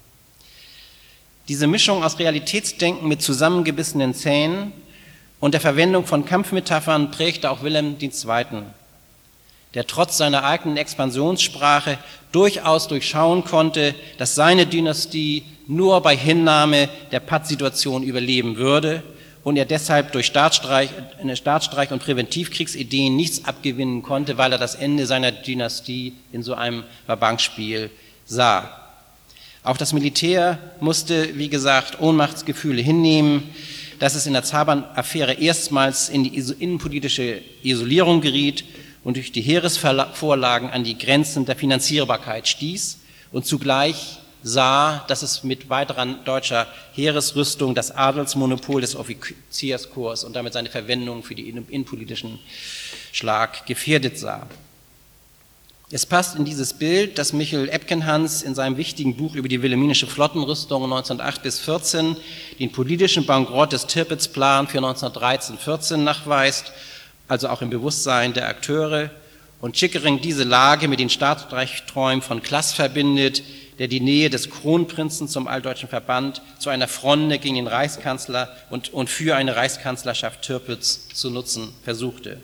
Diese Mischung aus Realitätsdenken mit zusammengebissenen Zähnen und der Verwendung von Kampfmetaphern prägte auch Wilhelm der Zweite., der trotz seiner eigenen Expansionssprache durchaus durchschauen konnte, dass seine Dynastie nur bei Hinnahme der Pattsituation überleben würde und er deshalb durch Staatsstreich, Staatsstreich und Präventivkriegsideen nichts abgewinnen konnte, weil er das Ende seiner Dynastie in so einem Vabankspiel sah. Auch das Militär musste, wie gesagt, Ohnmachtsgefühle hinnehmen, dass es in der Zaban-Affäre erstmals in die innenpolitische Isolierung geriet und durch die Heeresvorlagen an die Grenzen der Finanzierbarkeit stieß und zugleich sah, dass es mit weiterer deutscher Heeresrüstung das Adelsmonopol des Offizierskorps und damit seine Verwendung für den innenpolitischen Schlag gefährdet sah. Es passt in dieses Bild, dass Michael Epkenhans in seinem wichtigen Buch über die wilhelminische Flottenrüstung neunzehnhundertacht bis vierzehn den politischen Bankrott des Tirpitz-Plan für neunzehnhundertdreizehn vierzehn nachweist, also auch im Bewusstsein der Akteure, und Chickering diese Lage mit den Staatsstreichträumen von Klass verbindet, der die Nähe des Kronprinzen zum Alldeutschen Verband zu einer Fronde gegen den Reichskanzler und, und für eine Reichskanzlerschaft Tirpitz zu nutzen versuchte.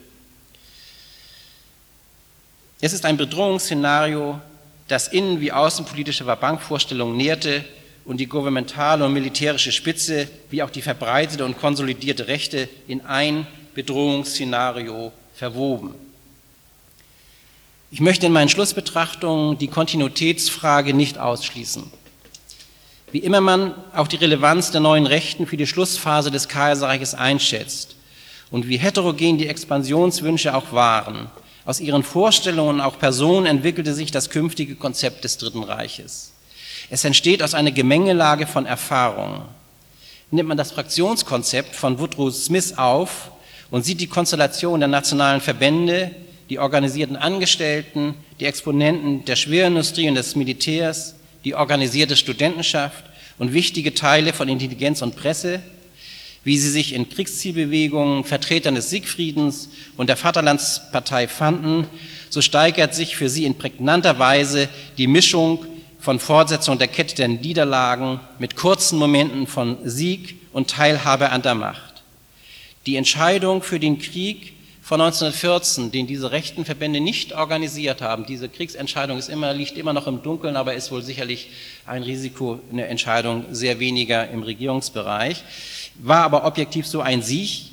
Es ist ein Bedrohungsszenario, das innen- wie außenpolitische Vabankvorstellungen nährte und die gouvernementale und militärische Spitze wie auch die verbreitete und konsolidierte Rechte in ein Bedrohungsszenario verwoben. Ich möchte in meinen Schlussbetrachtungen die Kontinuitätsfrage nicht ausschließen. Wie immer man auch die Relevanz der neuen Rechten für die Schlussphase des Kaiserreiches einschätzt und wie heterogen die Expansionswünsche auch waren, aus ihren Vorstellungen und auch Personen entwickelte sich das künftige Konzept des Dritten Reiches. Es entsteht aus einer Gemengelage von Erfahrungen. Nimmt man das Fraktionskonzept von Woodrow Smith auf und sieht die Konstellation der nationalen Verbände, die organisierten Angestellten, die Exponenten der Schwerindustrie und des Militärs, die organisierte Studentenschaft und wichtige Teile von Intelligenz und Presse, wie sie sich in Kriegszielbewegungen, Vertretern des Siegfriedens und der Vaterlandspartei fanden, so steigert sich für sie in prägnanter Weise die Mischung von Fortsetzung der Kette der Niederlagen mit kurzen Momenten von Sieg und Teilhabe an der Macht. Die Entscheidung für den Krieg von neunzehnhundertvierzehn, den diese rechten Verbände nicht organisiert haben, diese Kriegsentscheidung ist immer, liegt immer noch im Dunkeln, aber ist wohl sicherlich ein Risiko, eine Entscheidung sehr weniger im Regierungsbereich, war aber objektiv so ein Sieg,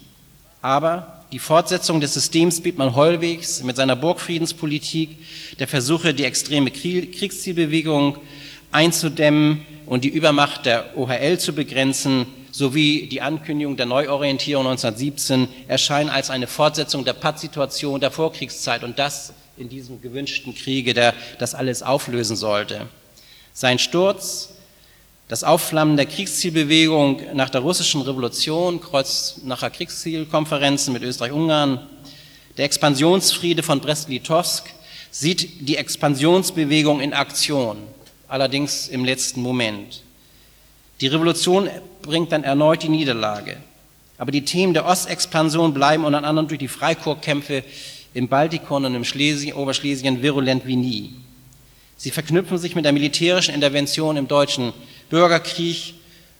aber die Fortsetzung des Systems Bethmann-Hollwegs mit seiner Burgfriedenspolitik, der Versuche, die extreme Kriegszielbewegung einzudämmen und die Übermacht der O H L zu begrenzen, sowie die Ankündigung der Neuorientierung neunzehnhundertsiebzehn erscheinen als eine Fortsetzung der Pattsituation der Vorkriegszeit und das in diesem gewünschten Kriege, der das alles auflösen sollte. Sein Sturz, das Aufflammen der Kriegszielbewegung nach der russischen Revolution, Kreuznacher Kriegszielkonferenzen mit Österreich-Ungarn, der Expansionsfriede von Brest-Litowsk sieht die Expansionsbewegung in Aktion, allerdings im letzten Moment. Die Revolution bringt dann erneut die Niederlage. Aber die Themen der Ostexpansion bleiben unter anderem durch die Freikorpskämpfe im Baltikon und im Schlesien, Oberschlesien virulent wie nie. Sie verknüpfen sich mit der militärischen Intervention im deutschen Bürgerkrieg,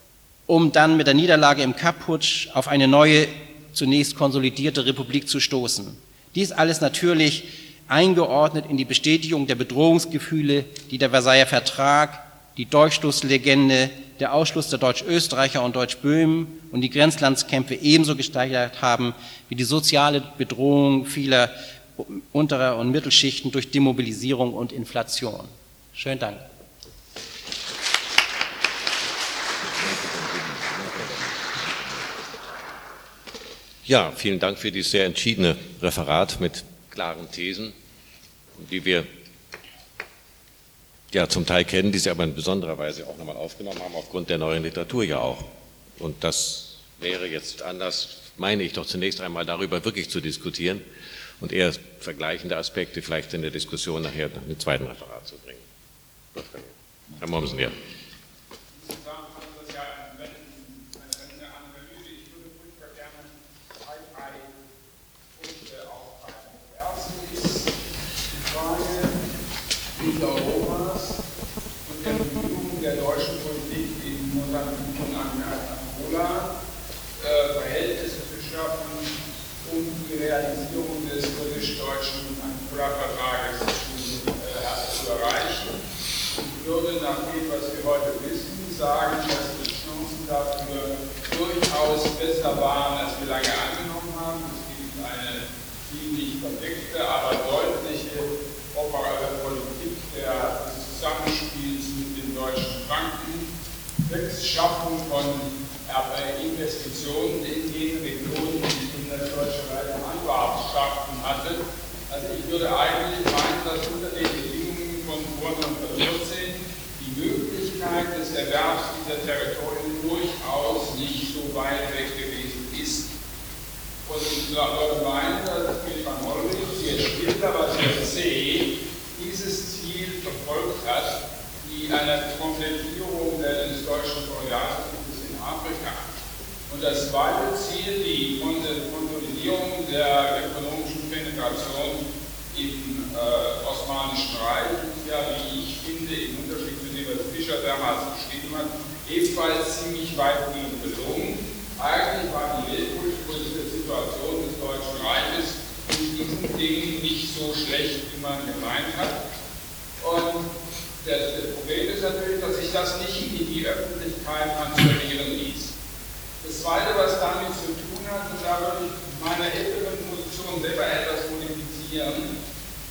um dann mit der Niederlage im Kapp-Putsch auf eine neue, zunächst konsolidierte Republik zu stoßen. Dies alles natürlich eingeordnet in die Bestätigung der Bedrohungsgefühle, die der Versailler Vertrag, die Dolchstoßlegende, der Ausschluss der Deutsch-Österreicher und Deutsch-Böhmen und die Grenzlandskämpfe ebenso gesteigert haben wie die soziale Bedrohung vieler unterer und Mittelschichten durch Demobilisierung und Inflation. Schönen Dank. Ja, vielen Dank für dieses sehr entschiedene Referat mit klaren Thesen, die wir ja zum Teil kennen, die Sie aber in besonderer Weise auch nochmal aufgenommen haben, aufgrund der neuen Literatur ja auch. Und das wäre jetzt anders, meine ich doch zunächst einmal darüber wirklich zu diskutieren und eher vergleichende Aspekte vielleicht in der Diskussion nachher im zweiten Referat zu bringen. Herr Mommsen, ja. Europas und der Bemühungen der deutschen Politik in Mosambik und Angola äh, Verhältnisse zu schaffen, um die Realisierung des britisch-deutschen Angola-Vertrages zu, äh, zu erreichen. Ich würde nach dem, was wir heute wissen, sagen, dass die Chancen dafür durchaus besser waren, als wir lange angenommen haben. Es gibt eine ziemlich verdeckte, aber deutliche operative Politik der Zusammenspiels mit den deutschen Banken, Schaffung von Investitionen in den Regionen, die das Deutsche Reich Anwartschaften hatte. Also ich würde eigentlich meinen, dass unter den Bedingungen von vor neunzehnhundertvierzehn die Möglichkeit des Erwerbs dieser Territorien durchaus nicht so weit weg gewesen ist. Und ich würde meinen, dass Stefan Hollweg sehr später, aber sehr zäh, dieses Ziel verfolgt hat, die eine Komplettierung des deutschen Kolonialkrieges in Afrika. Und das zweite Ziel, die Konsolidierung der ökonomischen Penetration im äh, Osmanischen Reich, ist ja, wie ich finde, im Unterschied zu dem, was Fischer damals geschrieben hat, ebenfalls ziemlich weitgehend gelungen. Eigentlich war die weltpolitische Situation des Deutschen Reiches in diesen Dingen nicht so schlecht, wie man gemeint hat. Und das, das Problem ist natürlich, dass sich das nicht in die Öffentlichkeit transferieren ließ. Das Zweite, was damit zu tun hat, und da würde ich meine älteren Position selber etwas modifizieren,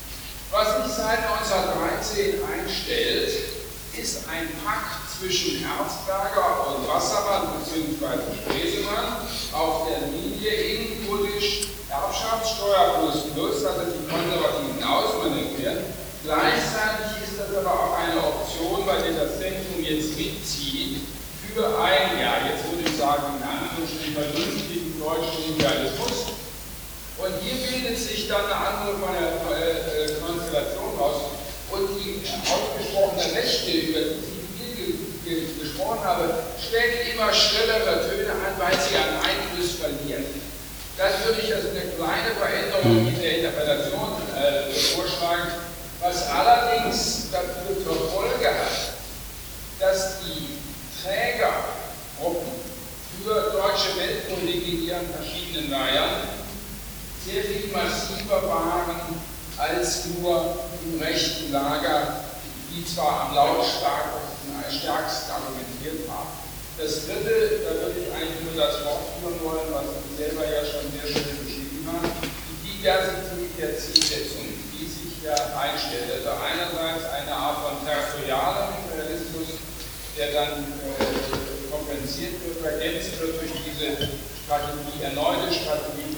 was sich seit neunzehnhundertdreizehn einstellt, ist ein Pakt zwischen Erzberger und Wassermann bzw. Stresemann auf der Linie innenpolitisch Erbschaftssteuer plus plus, also die Konservativen ausmanövrieren. Gleichzeitig ist das aber auch eine Option, bei der das Zentrum jetzt mitzieht, für ein Jahr, jetzt würde ich sagen, in Anführungsstrichen vernünftigen deutschen Imperialismus. Und hier bildet sich dann eine andere Konstellation raus. Und die ausgesprochene Rechte, über die ich viel gesprochen habe, stellt immer schrillere Töne an, weil sie an Einfluss verlieren. Das würde ich als eine kleine Veränderung in der Interpretation äh, vorschlagen, was allerdings dafür zur Folge hat, dass die Trägergruppen für deutsche Weltpolitik in ihren verschiedenen Varianten sehr viel massiver waren als nur im rechten Lager, die zwar am lautstarksten, stärksten argumentiert haben. Das Dritte, da würde ich eigentlich nur das Wort führen wollen, was Sie selber ja schon sehr schön beschrieben haben, die Diversität der Zielsetzungen, die sich ja einstellt. Also einerseits eine Art von territorialem Imperialismus, der dann äh, kompensiert wird, ergänzt wird durch diese Strategie, erneute Strategie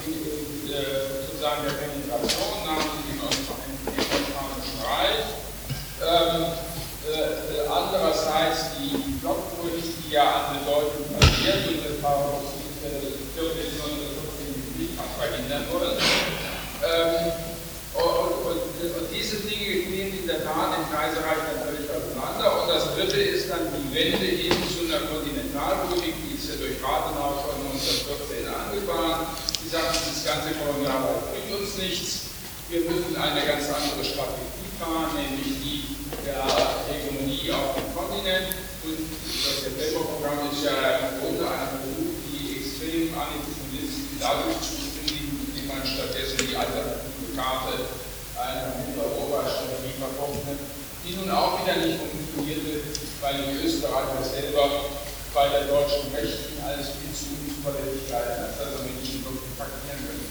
äh, sozusagen der Penetration, namentlich im Osmanischen Reich. Ähm, äh, andererseits die Blockpolitik, die ja an Bedeutung verliert und das nicht verhindern wollen. Ähm, und, und, und diese Dinge gehen in der Tat im Kaiserreich natürlich auseinander. Und das Dritte ist dann die Wende hin zu einer Kontinentalpolitik, die ist ja durch Rathenau schon neunzehnhundertvierzehn angebahnt. Die sagt, dieses ganze Kolonialreich bringt uns nichts. Wir müssen eine ganz andere Strategie fahren, nämlich die der Hegemonie auf dem Kontinent. Und das Septemberprogramm ist ja im Grunde ein Versuch, die extremen Antizipanisten dadurch zu befriedigen, indem man stattdessen die alternative Karte einer Mitteleuropa-Strategie verfochten, die nun auch wieder nicht funktionierte, weil die Österreicher selber bei der deutschen Rechten als viel zu unzuverlässig galten, als dass wir nicht wirklich faktieren können.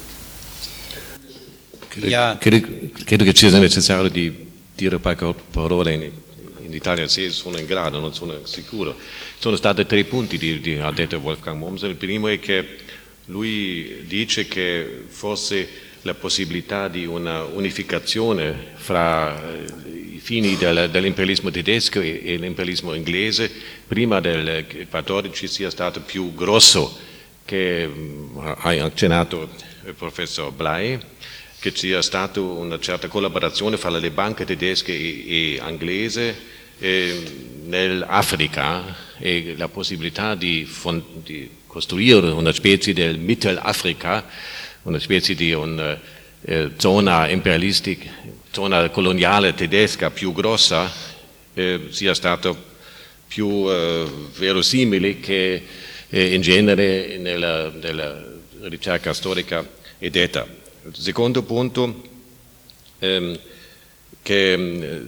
Ja. Credo, credo che sia necessario di dire qualche parola in, in Italia, se sono in grado, non sono sicuro. Sono stati tre punti di, di, ha detto Wolfgang Mommsen. Il primo è che lui dice che forse la possibilità di una unificazione fra i fini del, dell'imperialismo tedesco e, e l'imperialismo inglese prima del quattordici sia stato più grosso, che ha accennato il professor Blei, che ci sia stata una certa collaborazione fra le banche tedesche e, e inglesi eh, nell'Africa e la possibilità di, di costruire una specie del Mittelafrica, una specie di una eh, zona imperialistica, zona coloniale tedesca più grossa, eh, sia stato più eh, verosimile che eh, in genere nella, nella ricerca storica è detta. Il secondo punto ehm, che eh,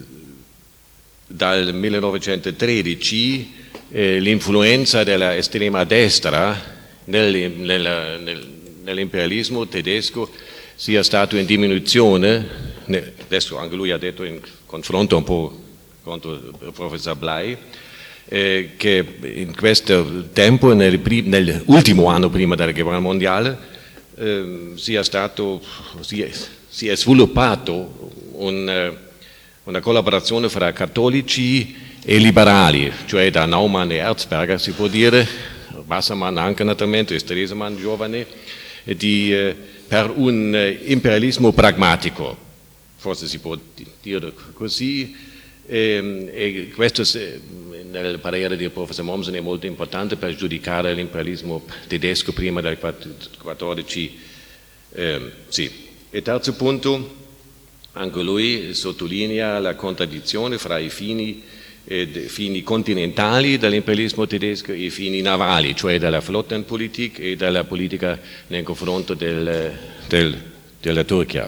dal millenovecentotredici eh, l'influenza della estrema destra nel, nel, nel, nell'imperialismo tedesco sia stato in diminuzione, adesso anche lui ha detto in confronto un po' contro il professor Blei, eh, che in questo tempo, nel, nell'ultimo anno prima della guerra mondiale, Eh, sia stato, si è, si è sviluppato un, una collaborazione fra cattolici e liberali, cioè da Naumann e Erzberger si può dire, Wassermann anche naturalmente, Stresemann giovane, di, eh, per un imperialismo pragmatico, forse si può dire così, e, e questo nel parere del professor Mommsen è molto importante per giudicare l'imperialismo tedesco prima del quattordici. Eh, sì. E terzo punto, anche lui sottolinea la contraddizione fra i fini, eh, fini continentali dell'imperialismo tedesco e i fini navali, cioè della Flottenpolitik e della politica nei confronti del, del, della Turchia.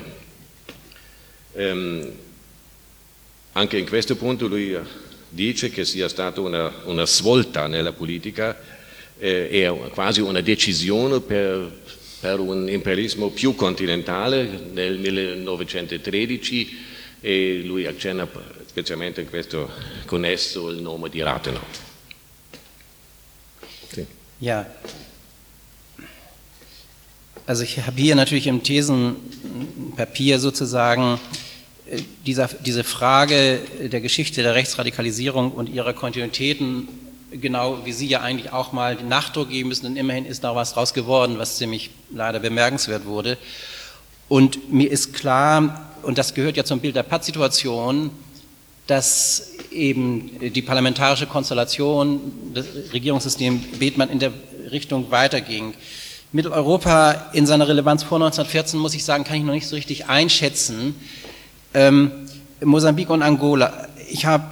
Um, Anche in questo punto lui dice che sia stata una, una svolta nella politica eh, e quasi una decisione per, per un imperialismo più continentale nel millenovecentotredici, e lui accenna specialmente in questo connesso il nome di Rathenau. Sì. Ja, also ich habe hier natürlich im Thesenpapier sozusagen Dieser, diese Frage der Geschichte der Rechtsradikalisierung und ihrer Kontinuitäten, genau wie Sie ja eigentlich auch mal den Nachdruck geben müssen, denn immerhin ist da was draus geworden, was ziemlich leider bemerkenswert wurde. Und mir ist klar, und das gehört ja zum Bild der Pattsituation, dass eben die parlamentarische Konstellation, das Regierungssystem Bethmann in der Richtung weiterging. Mitteleuropa in seiner Relevanz vor neunzehnhundertvierzehn, muss ich sagen, kann ich noch nicht so richtig einschätzen. Ähm, Mosambik und Angola. Ich habe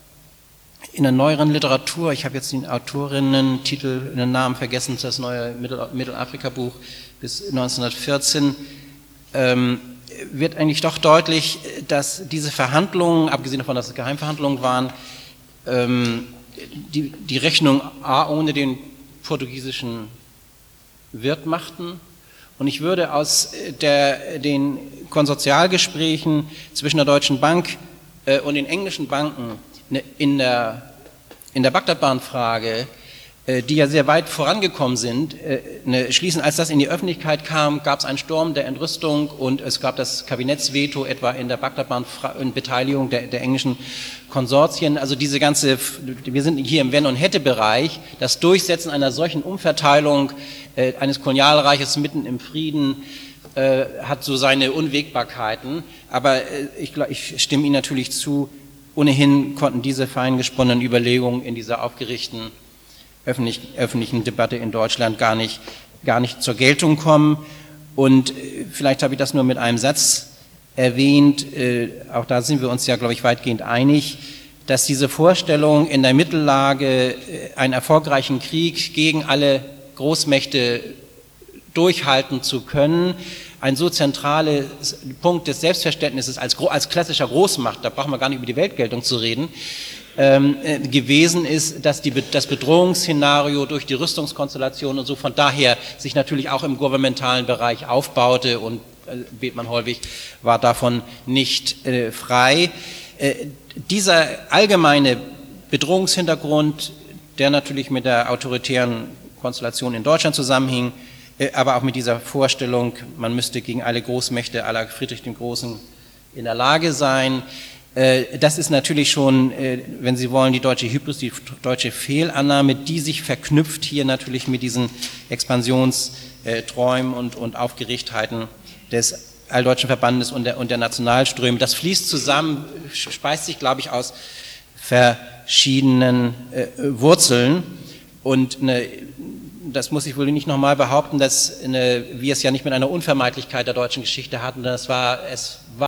in der neueren Literatur, ich habe jetzt den Autorinnen-Titel, den Namen vergessen, das neue Mittel, Mittelafrika-Buch bis neunzehnhundertvierzehn, ähm, wird eigentlich doch deutlich, dass diese Verhandlungen, abgesehen davon, dass es Geheimverhandlungen waren, ähm, die, die Rechnung A ohne den portugiesischen Wirt machten. Und ich würde aus der, den Konsortialgesprächen zwischen der Deutschen Bank äh, und den englischen Banken ne, in der, in der Bagdad-Bahn-Frage, äh, die ja sehr weit vorangekommen sind, äh, ne, schließen, als das in die Öffentlichkeit kam, gab es einen Sturm der Entrüstung und es gab das Kabinettsveto etwa in der Bagdad-Bahn in Beteiligung der, der englischen Konsortien. Also diese ganze, wir sind hier im Wenn- und Hätte-Bereich, das Durchsetzen einer solchen Umverteilung äh, eines Kolonialreiches mitten im Frieden äh, hat so seine Unwägbarkeiten, aber äh, ich, ich stimme Ihnen natürlich zu, ohnehin konnten diese fein gesponnenen Überlegungen in dieser aufgerichteten öffentlich, öffentlichen Debatte in Deutschland gar nicht, gar nicht zur Geltung kommen. Und äh, vielleicht habe ich das nur mit einem Satz erwähnt, äh, auch da sind wir uns ja, glaube ich, weitgehend einig, dass diese Vorstellung, in der Mittellage äh, einen erfolgreichen Krieg gegen alle Großmächte durchhalten zu können, ein so zentraler Punkt des Selbstverständnisses als, als klassischer Großmacht, da brauchen wir gar nicht über die Weltgeltung zu reden, ähm, äh, gewesen ist, dass die, das Bedrohungsszenario durch die Rüstungskonstellation und so von daher sich natürlich auch im gouvernementalen Bereich aufbaute und äh, Bethmann-Hollweg war davon nicht äh, frei. Äh, dieser allgemeine Bedrohungshintergrund, der natürlich mit der autoritären Konstellation in Deutschland zusammenhing, aber auch mit dieser Vorstellung, man müsste gegen alle Großmächte aller Friedrich dem Großen in der Lage sein. Das ist natürlich schon, wenn Sie wollen, die deutsche Hybris, die deutsche Fehlannahme, die sich verknüpft hier natürlich mit diesen Expansionsträumen und, und Aufgeregtheiten des Alldeutschen Verbandes und der, und der Nationalströme. Das fließt zusammen, speist sich, glaube ich, aus verschiedenen äh, Wurzeln und eine, das muss ich wohl nicht nochmal behaupten, dass eine, wir es ja nicht mit einer Unvermeidlichkeit der deutschen Geschichte hatten, das war, es war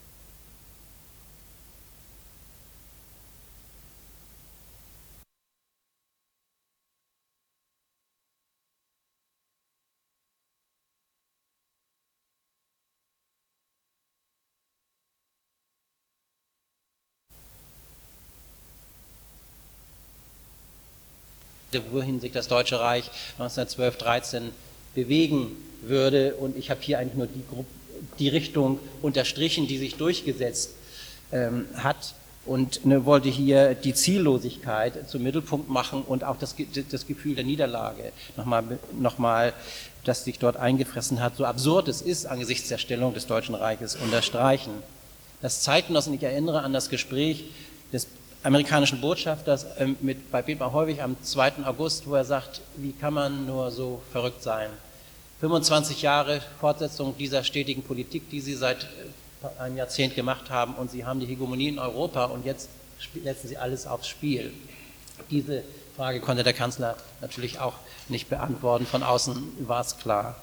wohin sich das Deutsche Reich neunzehnhundertzwölf dreizehn bewegen würde. Und ich habe hier eigentlich nur die, Gruppe, die Richtung unterstrichen, die sich durchgesetzt ähm, hat und ne, wollte hier die Ziellosigkeit zum Mittelpunkt machen und auch das, das Gefühl der Niederlage nochmal, nochmal, das sich dort eingefressen hat, so absurd es ist angesichts der Stellung des Deutschen Reiches, unterstreichen. Das Zeitgenossen, ich erinnere an das Gespräch des amerikanischen Botschafters mit, bei Bethmann-Hollweg am zweiten August, wo er sagt, wie kann man nur so verrückt sein? fünfundzwanzig Jahre Fortsetzung dieser stetigen Politik, die Sie seit einem Jahrzehnt gemacht haben und Sie haben die Hegemonie in Europa und jetzt setzen Sie alles aufs Spiel. Diese Frage konnte der Kanzler natürlich auch nicht beantworten, von außen war es klar.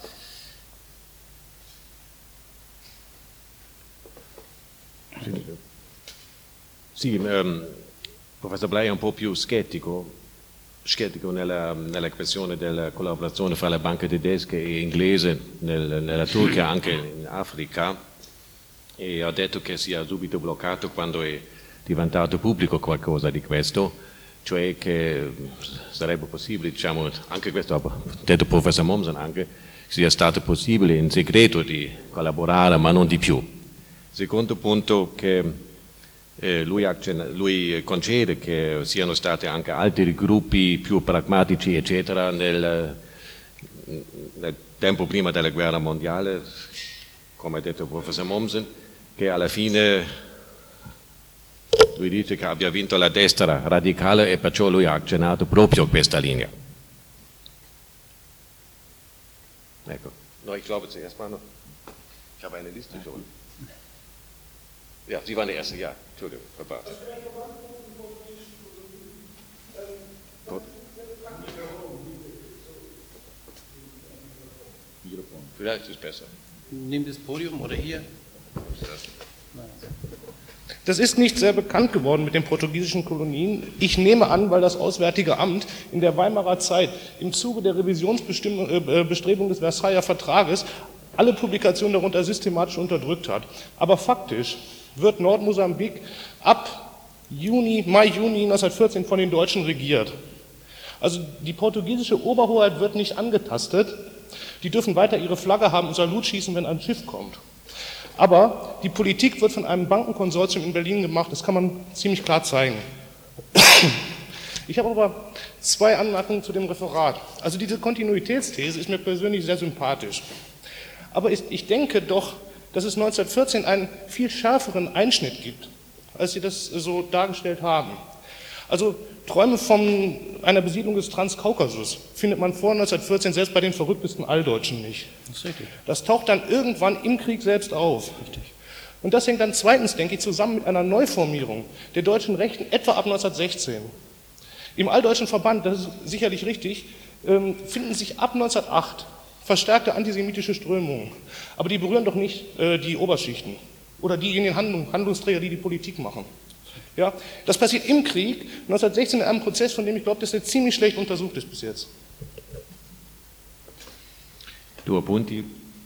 Sì, ehm, professor Blei è un po' più scettico, scettico nella, nella questione della collaborazione fra le banche tedesche e inglese nel, nella Turchia, anche in Africa, e ha detto che si è subito bloccato quando è diventato pubblico qualcosa di questo, cioè che sarebbe possibile, diciamo, anche questo ha detto il professor Mommsen anche, sia stato possibile in segreto di collaborare, ma non di più. Secondo punto che Eh, lui, lui concede che siano stati anche altri gruppi più pragmatici eccetera nel, nel tempo prima della guerra mondiale, come ha detto il professor Mommsen, che alla fine lui dice che abbia vinto la destra radicale e perciò lui ha accennato proprio questa linea. Ecco, no, ich glaube zuerst mal noch, ich habe eine Liste schon. Ja, Sie waren der Erste, ja, Entschuldigung, Herr Barth. Vielleicht ist es besser. Nimm das Podium oder hier. Das ist nicht sehr bekannt geworden mit den portugiesischen Kolonien. Ich nehme an, weil das Auswärtige Amt in der Weimarer Zeit im Zuge der Revisionsbestrebung des Versailler Vertrages alle Publikationen darunter systematisch unterdrückt hat. Aber faktisch wird Nordmosambik ab Juni, Mai, Juni neunzehnhundertvierzehn von den Deutschen regiert. Also die portugiesische Oberhoheit wird nicht angetastet. Die dürfen weiter ihre Flagge haben und Salut schießen, wenn ein Schiff kommt. Aber die Politik wird von einem Bankenkonsortium in Berlin gemacht, das kann man ziemlich klar zeigen. Ich habe aber zwei Anmerkungen zu dem Referat. Also diese Kontinuitätsthese ist mir persönlich sehr sympathisch. Aber ich denke doch, dass es neunzehnhundertvierzehn einen viel schärferen Einschnitt gibt, als Sie das so dargestellt haben. Also Träume von einer Besiedlung des Transkaukasus findet man vor neunzehnhundertvierzehn selbst bei den verrücktesten Alldeutschen nicht. Das, das taucht dann irgendwann im Krieg selbst auf. Richtig. Und das hängt dann zweitens, denke ich, zusammen mit einer Neuformierung der deutschen Rechten etwa ab neunzehnhundertsechzehn. Im Alldeutschen Verband, das ist sicherlich richtig, finden sich ab neunzehnhundertacht verstärkte antisemitische Strömungen. Aber die berühren doch nicht äh, die Oberschichten oder diejenigen Handlung, Handlungsträger, die die Politik machen. Ja, das passiert im Krieg, neunzehnhundertsechzehn in einem Prozess, von dem ich glaube, dass er ziemlich schlecht untersucht ist bis jetzt. Due punti.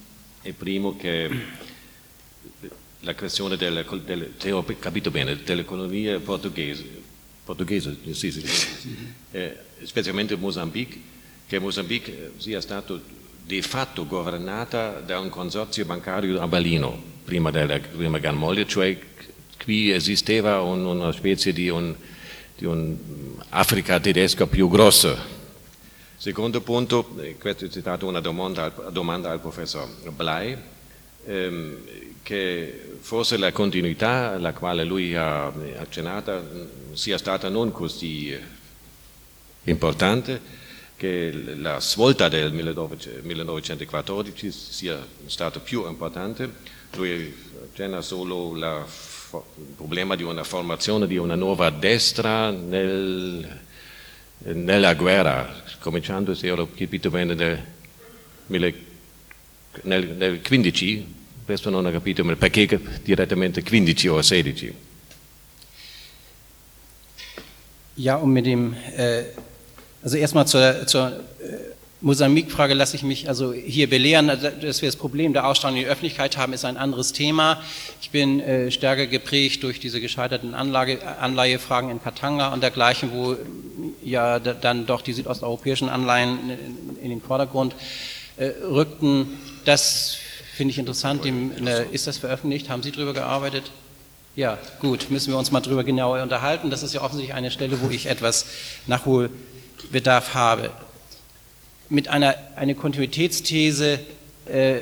Il primo che la questione delle, delle ho capito bene, delle colonie portoghesi, portoghese, sì, sì, eh, specialmente Mozambique, che Mozambique sia stato di fatto governata da un consorzio bancario abalino prima della prima Guerra Mondiale, cioè qui esisteva un, una specie di un, di un Africa tedesco più grosso. Secondo punto, questo è citato una domanda, domanda al professor Blei, ehm, che forse la continuità alla quale lui ha accennato sia stata non così importante, che la svolta del millenovecentoquattordici sia stata più importante. Lui accenna solo il problema di una formazione di una nuova destra nel, nella guerra, cominciando, se ho capito bene, nel, nel, nel quindici, questo non ho capito, perché direttamente quindici o sedici? Ja, um mit dem, äh, also erstmal zur, zur äh, Mosambik-Frage lasse ich mich also hier belehren, dass wir das Problem der Ausstrahlung in die Öffentlichkeit haben, ist ein anderes Thema. Ich bin äh, stärker geprägt durch diese gescheiterten Anlage, Anleihefragen in Katanga und dergleichen, wo ja dann doch die südosteuropäischen Anleihen in, in den Vordergrund äh, rückten. Das finde ich interessant. Dem, ne, ist das veröffentlicht? Haben Sie darüber gearbeitet? Ja, gut, müssen wir uns mal darüber genauer unterhalten. Das ist ja offensichtlich eine Stelle, wo ich etwas Nachholbedarf habe. Mit einer eine Kontinuitätsthese, äh,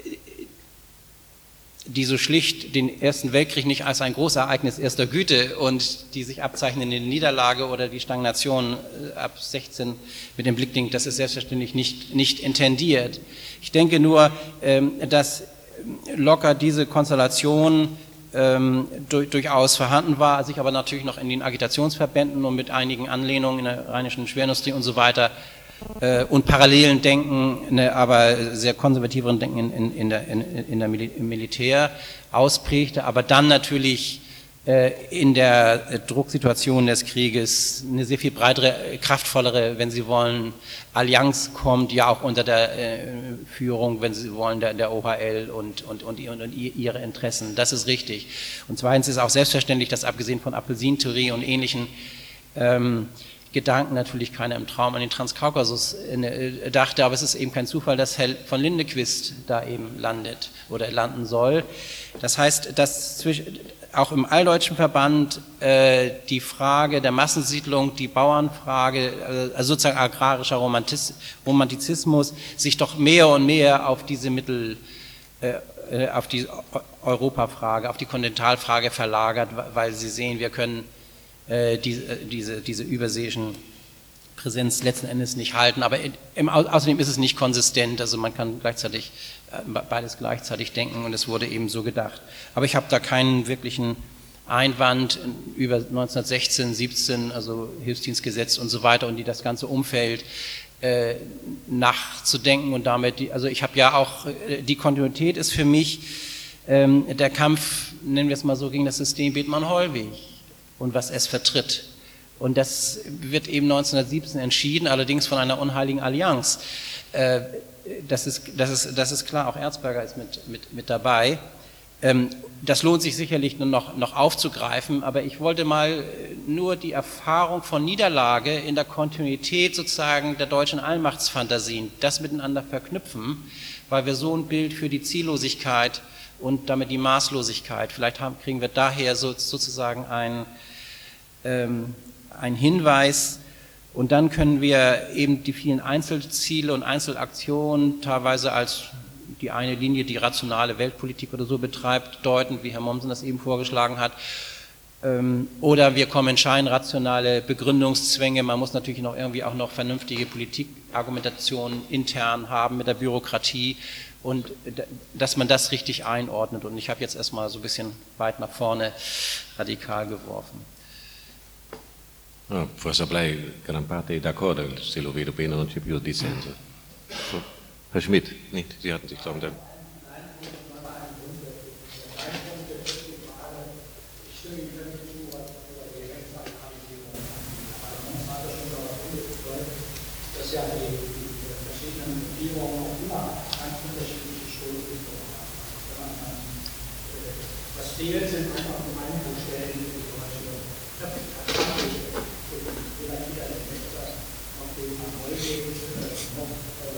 die so schlicht den Ersten Weltkrieg nicht als ein Großereignis erster Güte und die sich abzeichnende Niederlage oder die Stagnation äh, ab sechzehn mit dem Blickding, das ist selbstverständlich nicht, nicht intendiert. Ich denke nur, ähm, dass locker diese Konstellation ähm, durch, durchaus vorhanden war, sich aber natürlich noch in den Agitationsverbänden und mit einigen Anlehnungen in der rheinischen Schwerindustrie und so weiter und parallelen Denken, ne, aber sehr konservativeren Denken in, in, in der, in, in der Mil- im Militär ausprägte, aber dann natürlich äh, in der äh, Drucksituation des Krieges eine sehr viel breitere, kraftvollere, wenn Sie wollen, Allianz kommt, ja auch unter der äh, Führung, wenn Sie wollen, der, der O H L und, und, und, und, und ihre Interessen. Das ist richtig. Und zweitens ist auch selbstverständlich, dass abgesehen von Apelsintheorie und ähnlichen ähm, Gedanken natürlich keiner im Traum an den Transkaukasus dachte, aber es ist eben kein Zufall, dass Herr von Lindequist da eben landet oder landen soll. Das heißt, dass auch im Alldeutschen Verband äh, die Frage der Massensiedlung, die Bauernfrage, also sozusagen agrarischer Romantizismus sich doch mehr und mehr auf diese Mittel, äh, auf die Europafrage, auf die Kontinentalfrage verlagert, weil sie sehen, wir können Die, diese, diese überseeischen Präsenz letzten Endes nicht halten, aber im, außerdem ist es nicht konsistent, also man kann gleichzeitig beides gleichzeitig denken und es wurde eben so gedacht. Aber ich habe da keinen wirklichen Einwand über neunzehnhundertsechzehn, siebzehn, also Hilfsdienstgesetz und so weiter und die das ganze Umfeld äh, nachzudenken und damit, die, also ich habe ja auch, die Kontinuität ist für mich ähm, der Kampf, nennen wir es mal so, gegen das System Bethmann-Hollweg und was es vertritt. Und das wird eben neunzehnhundertsiebzehn entschieden, allerdings von einer unheiligen Allianz. Das ist, das ist, das ist klar, auch Erzberger ist mit, mit, mit dabei. Das lohnt sich sicherlich nur noch, noch aufzugreifen, aber ich wollte mal nur die Erfahrung von Niederlage in der Kontinuität sozusagen der deutschen Allmachtsfantasien, das miteinander verknüpfen, weil wir so ein Bild für die Ziellosigkeit und damit die Maßlosigkeit, vielleicht haben, kriegen wir daher so, sozusagen ein ähm, ein Hinweis und dann können wir eben die vielen Einzelziele und Einzelaktionen teilweise als die eine Linie, die rationale Weltpolitik oder so betreibt, deuten, wie Herr Mommsen das eben vorgeschlagen hat. Oder wir kommen in scheinrationale Begründungszwänge. Man muss natürlich noch irgendwie auch noch vernünftige Politikargumentationen intern haben mit der Bürokratie und dass man das richtig einordnet. Und ich habe jetzt erstmal so ein bisschen weit nach vorne radikal geworfen. Ah, professor Blei, gran parte è d'accordo, se lo vedo bene non c'è più dissenso. So. Herr Schmidt, nicht, Sie hatten sich sagen dann. Dass ja die verschiedenen Regierungen auch immer ganz unterschiedliche Schulden fehlt, sind einfach die Einzelstellen, die zum Beispiel Köpfe, relativer Effekte, auf den man häufig noch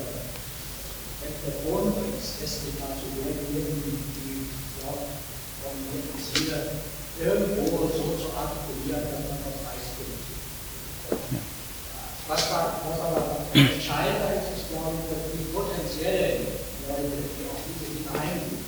Elektronen-Teste dazu hergeben, die dort formulierten Ziele irgendwo so zu artikulieren, dass man das Reis benötigt. Was, da, was aber entscheidender ist, ist, glaube ich, dass die potenziellen Leute, die auch diese hineingehen,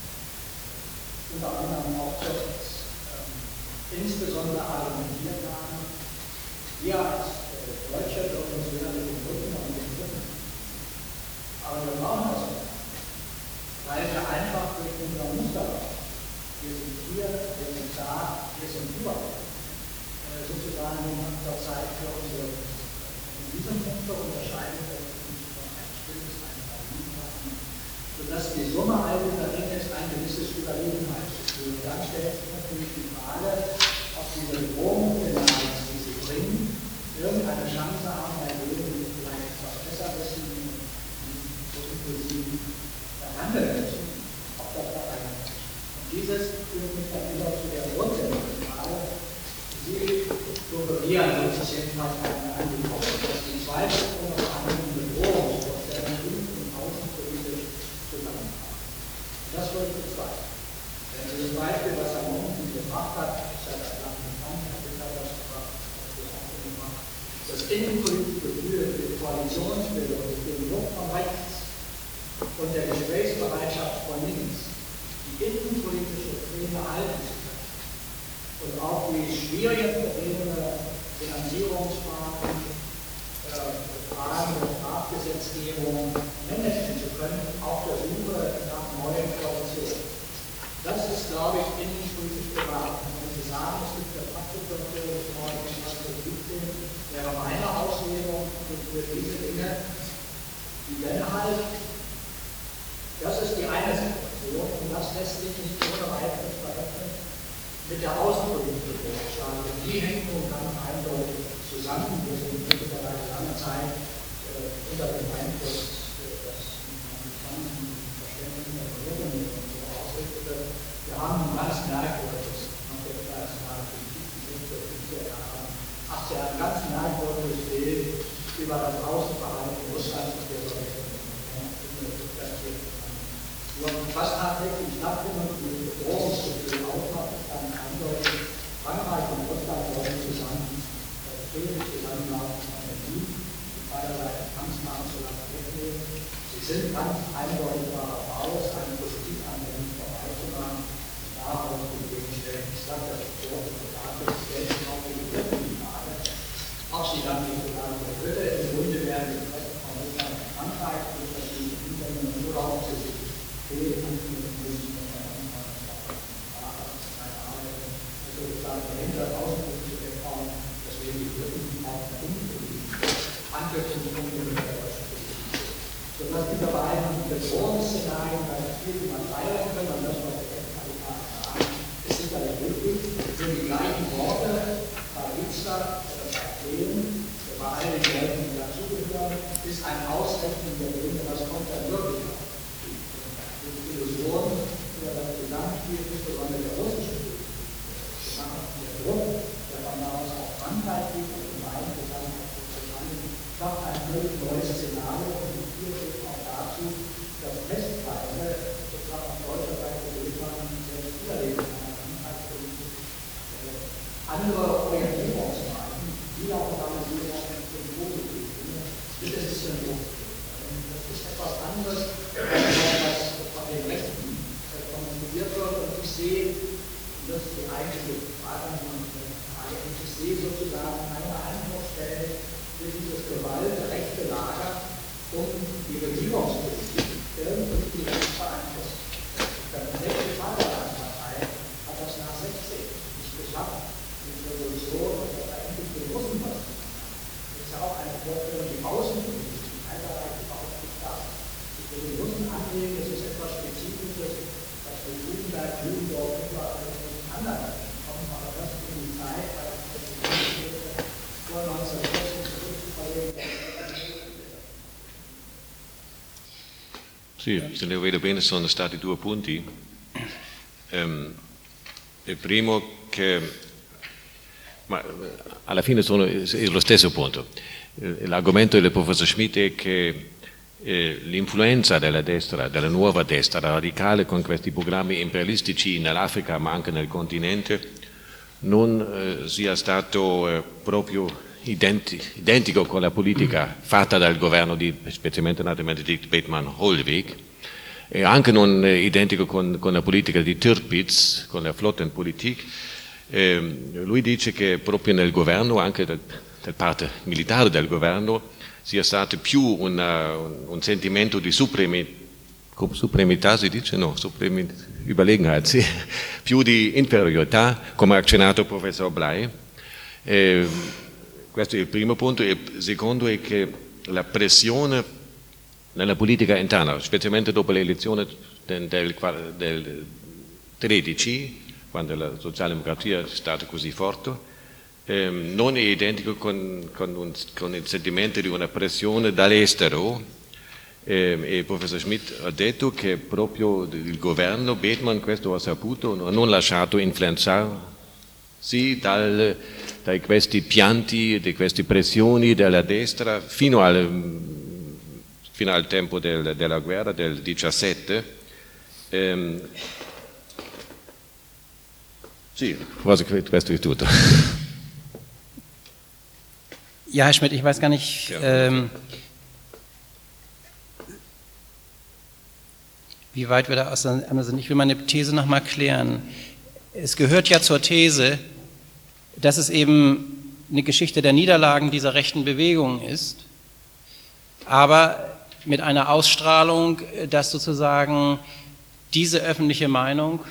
unter anderem auch Zürich, ähm, insbesondere argumentiert haben, wir als äh, Deutsche dürfen uns weder mit dem Rücken noch mit dem Rücken. Aber wir brauchen das nicht, weil wir einfach durch unser Muster, wir sind hier, wir sind da, wir sind überall, äh, sozusagen in der Zeit für unsere, in diesem Punkt unterscheiden wir uns von ein stilles, ein Verliebthaben, sodass die Summe all dieser Dinge ist ein gewisses Überlegenheitsgefühl. Und dann stellt sich natürlich die Frage, ob diese Bedrohungsszenarien, die sie bringen, irgendeine Chance haben, bei denen die vielleicht etwas besser wissen und so impulsiv behandeln müssen, ob das da reinkommt. Und dieses führt mich dann wieder zu der grundsätzlichen Frage, Sie suggerieren, das ist jedenfalls eine Anliegen, dass die zweite und andere Bedrohungsvorstellungen innen- und außenpolitisch zusammenkommen. Das würde ich bezweifeln. Wenn Sie das Beispiel, was Herr Mommsen gebracht hat, ist ja das Land bekannt, Herr Wittler das gebracht, das wir auch gemacht, das innenpolitische Gefühl der Koalitionsbildung, den Druck von rechts und der Gesprächsbereitschaft von links, die innenpolitische Pläne halten zu können und auch die schwierigen Probleme, Finanzierungsfragen, äh, Fragen der Strafgesetzgebung managen zu können, auf der Suche nach neuen Koalitionen. Das ist, glaube ich, innenpolitisch gewagt. Wenn Sie sagen, es gibt eine Praxissituation des neunzehnhundertsiebzehn, wäre meine Auslegung für diese Dinge, die dann halt, das ist die eine Situation und das lässt sich nicht ohne weiteres verrechnen mit der außenpolitischen Vorstellung. Die hängt nun ganz eindeutig zusammen. Wir sind mittlerweile lange Zeit äh, unter dem Einfluss äh, des amerikanischen Verständnisses der Regierung und so ausrichtete. Wir haben ein ganz merkwürdiges, nach der internationalen Politik, die siebziger, fünfziger Jahre, achtziger Jahre, ein ganz merkwürdiges Bild über das Außenverhalten Russlands und der Sowjetunion. Was tatsächlich stattfindet, die Bedrohungsgefühl ausmacht, ist dann eindeutig, Frankreich und Russland wollen zusammen friedlich zusammenlaufen von Berlin, die beiderseits Kampfnamen zu lange wegnehmen. Sie sind ganz eindeutig darauf aus, eine Politik an denen vorbeizumachen, darauf zu gegenstellen. Ich sage das vor, und dafür stellt sich auch die Frage, ob sie dann nicht sogar der Dritte im Grunde werden, die Presse von Russland und Frankreich, durch verschiedene Hintergründe, oder ob sie sich fehlen, dahinter außenpolitische Reform, dass wir die Brücken auch nach innen Anknüpfungspunkte mit der deutschen Politik. Sodass diese beiden Bedrohungsszenarien bei vielen übertreiben können, und das, was wir jetzt gerade sagen, ist sicherlich wichtig, sind die gleichen Worte bei Riester oder bei Plänen, bei all den Leuten, die dazugehören, ist ein Ausrechnen der Dinge, was kommt da wirklich auf. Die Illusion über das Gesamtspiel, insbesondere der russischen Politik, der Druck, der von da aus auf Frankreich geht und in beiden Gesamtzusammenhängen, schafft ein völlig neues Szenario und führt eben auch dazu, dass Festweise sozusagen auf deutscher Seite Deutschland selbst überlegen kann, Frankreich-Politik, äh, andere Orientierungsweisen, Wiederorganisierung und positive Dinge, wird es bisschen Druck. Das ist etwas anderes, als von den Rechten kommuniziert wird und ich sehe, das ist die eigentliche Frage, ich sehe sozusagen keine Anspruchsstelle für dieses gewaltrechte Lager, um die Regierungspolitik irgendwie direkt beeinflussen. Die sächsische Vaterlandspartei hat das nach sechzehn nicht geschafft, die Revolution und das eigentlich den Russen was zu machen. Das ist ja auch eine Vorstellung, die Außenpolitik, die Kaiserreich überhaupt nicht da. Ich will den Russen annehmen, das ist etwas Spezifisches, was für Judenberg, Ludendorff, überall anderen kommen, aber das in die Zeit, als das vor neunzehnhundertvierzig zurückzuverlegen. Sì, se ne vedo bene sono stati due punti. Um, Il primo che, ma alla fine sono è lo stesso punto. L'argomento del professor Schmidt è che eh, l'influenza della destra, della nuova destra radicale con questi programmi imperialistici nell'Africa ma anche nel continente non eh, sia stato eh, proprio identi, identico con la politica fatta dal governo, di, specialmente naturalmente di Bethmann-Hollweg, e anche non eh, identico con, con la politica di Tirpitz, con la Flottenpolitik. Eh, lui dice che proprio nel governo, anche da, da parte militare del governo, sia stato più una, un, un sentimento di supremi, supremità, si dice? No, supremi, Überlegenheit, sì, più di inferiorità, come ha accennato il professor Blei. Eh, questo è il primo punto. Il secondo è che la pressione nella politica interna, specialmente dopo l'elezione del, del, del tredici, quando la socialdemocrazia è stata così forte, eh, non è identico con, con, un, con il sentimento di una pressione dall'estero. Eh, il professor Schmidt ha detto che proprio il governo, Bethmann, questo ha saputo, non ha lasciato influenzarsi dal, da questi pianti, di queste pressioni della destra fino al, fino al tempo del, della guerra del diciassette. Eh, Sì, forse questo è tutto. Ja, Herr Schmidt, ich weiß gar nicht, ja. ähm, wie weit wir da auseinander sind. Ich will meine These nochmal klären. Es gehört ja zur These, dass es eben eine Geschichte der Niederlagen dieser rechten Bewegung ist, aber mit einer Ausstrahlung, dass sozusagen diese öffentliche Meinung,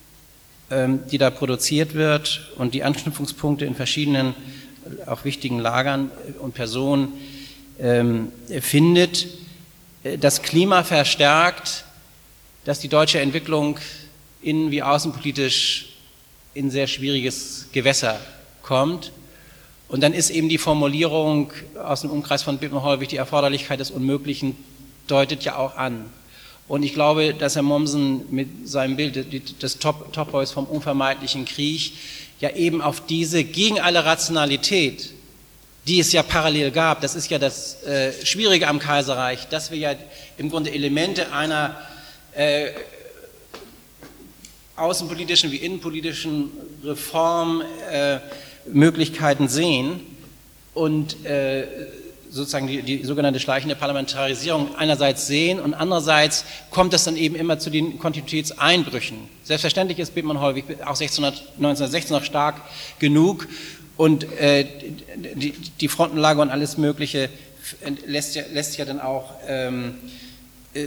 die da produziert wird und die Anknüpfungspunkte in verschiedenen, auch wichtigen Lagern und Personen ähm, findet, das Klima verstärkt, dass die deutsche Entwicklung innen- wie außenpolitisch in sehr schwieriges Gewässer kommt. Und dann ist eben die Formulierung aus dem Umkreis von Bethmann-Hollweg, die Erforderlichkeit des Unmöglichen, deutet ja auch an. Und ich glaube, dass Herr Mommsen mit seinem Bild des Top, Top Boys vom unvermeidlichen Krieg ja eben auf diese, gegen alle Rationalität, die es ja parallel gab, das ist ja das äh, Schwierige am Kaiserreich, dass wir ja im Grunde Elemente einer äh, außenpolitischen wie innenpolitischen Reformmöglichkeiten äh, sehen und äh, sozusagen die, die sogenannte schleichende Parlamentarisierung einerseits sehen und andererseits kommt es dann eben immer zu den Kontinuitätseinbrüchen. Selbstverständlich ist Bethmann-Hollweg auch neunzehnhundertsechzehn noch stark genug und äh, die, die Frontenlage und alles Mögliche lässt ja, lässt ja dann auch ähm, äh,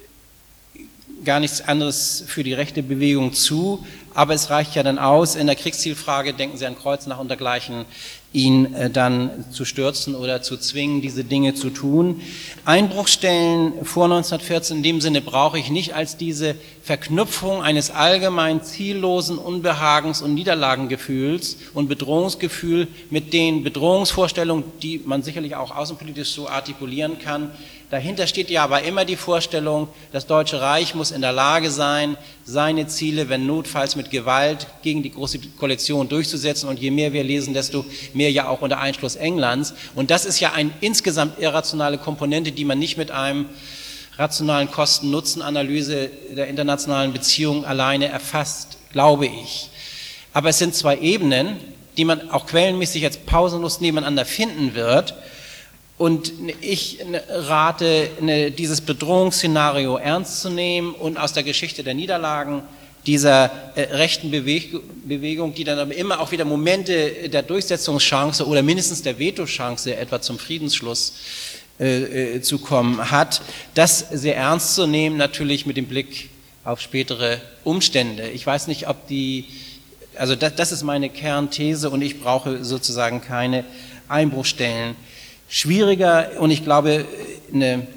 gar nichts anderes für die rechte Bewegung zu, aber es reicht ja dann aus, in der Kriegszielfrage, denken Sie an Kreuznach und dergleichen, ihn äh, dann zu stürzen oder zu zwingen, diese Dinge zu tun. Einbruchstellen vor neunzehnhundertvierzehn in dem Sinne brauche ich nicht als diese Verknüpfung eines allgemein ziellosen Unbehagens und Niederlagengefühls und Bedrohungsgefühl mit den Bedrohungsvorstellungen, die man sicherlich auch außenpolitisch so artikulieren kann. Dahinter steht ja aber immer die Vorstellung, das Deutsche Reich muss in der Lage sein, seine Ziele, wenn notfalls mit Gewalt, gegen die Große Koalition durchzusetzen. Und je mehr wir lesen, desto mehr ja auch unter Einschluss Englands. Und das ist ja eine insgesamt irrationale Komponente, die man nicht mit einem rationalen Kosten-Nutzen-Analyse der internationalen Beziehungen alleine erfasst, glaube ich. Aber es sind zwei Ebenen, die man auch quellenmäßig jetzt pausenlos nebeneinander finden wird. Und ich rate, dieses Bedrohungsszenario ernst zu nehmen und aus der Geschichte der Niederlagen dieser rechten Bewegung, die dann aber immer auch wieder Momente der Durchsetzungschance oder mindestens der Vetochance etwa zum Friedensschluss äh, zu kommen hat, das sehr ernst zu nehmen, natürlich mit dem Blick auf spätere Umstände. Ich weiß nicht, ob die, also das, das ist meine Kernthese und ich brauche sozusagen keine Einbruchstellen. Schwieriger und ich glaube, eine,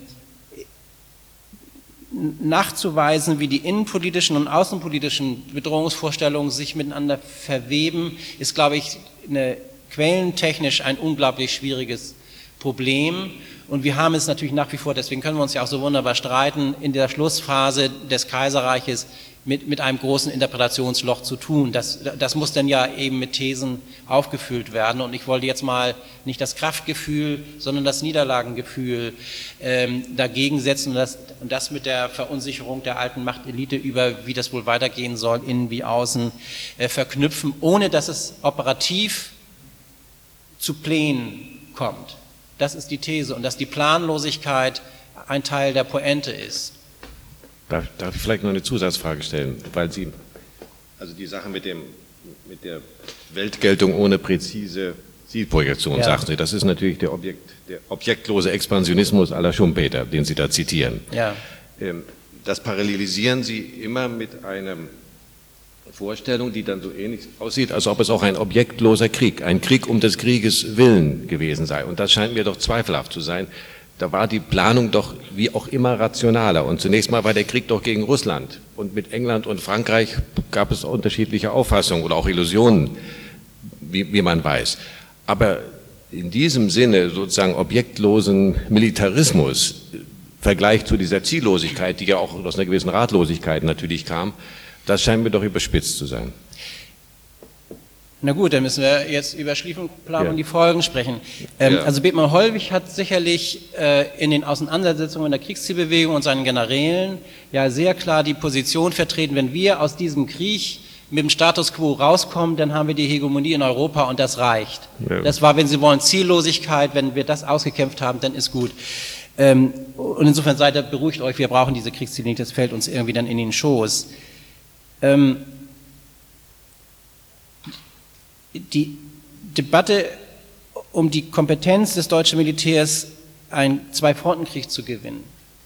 nachzuweisen, wie die innenpolitischen und außenpolitischen Bedrohungsvorstellungen sich miteinander verweben, ist, glaube ich, eine, quellentechnisch ein unglaublich schwieriges Problem. Und wir haben es natürlich nach wie vor, deswegen können wir uns ja auch so wunderbar streiten, in der Schlussphase des Kaiserreiches mit, mit einem großen Interpretationsloch zu tun. Das, das muss dann ja eben mit Thesen aufgefüllt werden. Und ich wollte jetzt mal nicht das Kraftgefühl, sondern das Niederlagengefühl ähm, dagegen setzen und das, und das mit der Verunsicherung der alten Machtelite über, wie das wohl weitergehen soll, innen wie außen, äh, verknüpfen, ohne dass es operativ zu Plänen kommt. Das ist die These. Und dass die Planlosigkeit ein Teil der Pointe ist. Darf, darf ich vielleicht noch eine Zusatzfrage stellen, weil Sie, also die Sache mit, dem, mit der Weltgeltung ohne präzise Zielprojektion, ja, sagten Sie, das ist natürlich der, Objekt, der objektlose Expansionismus à la Schumpeter, den Sie da zitieren. Ja. Das parallelisieren Sie immer mit einer Vorstellung, die dann so ähnlich aussieht, als ob es auch ein objektloser Krieg, ein Krieg um des Krieges willen gewesen sei. Und das scheint mir doch zweifelhaft zu sein. Da war die Planung doch wie auch immer rationaler. Und zunächst mal war der Krieg doch gegen Russland. Und mit England und Frankreich gab es unterschiedliche Auffassungen oder auch Illusionen, wie, wie man weiß. Aber in diesem Sinne sozusagen objektlosen Militarismus, im Vergleich zu dieser Ziellosigkeit, die ja auch aus einer gewissen Ratlosigkeit natürlich kam, das scheint mir doch überspitzt zu sein. Na gut, dann müssen wir jetzt über Schlieffen-Plan ja. und die Folgen sprechen. Ähm, ja. Also Bethmann-Hollweg hat sicherlich äh, in den Auseinandersetzungen der Kriegszielbewegung und seinen Generälen ja sehr klar die Position vertreten, wenn wir aus diesem Krieg mit dem Status quo rauskommen, dann haben wir die Hegemonie in Europa und das reicht. Ja. Das war, wenn Sie wollen, Ziellosigkeit, wenn wir das ausgekämpft haben, dann ist gut. Ähm, und insofern seid ihr, beruhigt euch, wir brauchen diese Kriegsziele nicht, das fällt uns irgendwie dann in den Schoß. Ähm, Die Debatte um die Kompetenz des deutschen Militärs, einen Zwei-Fronten-Krieg zu gewinnen,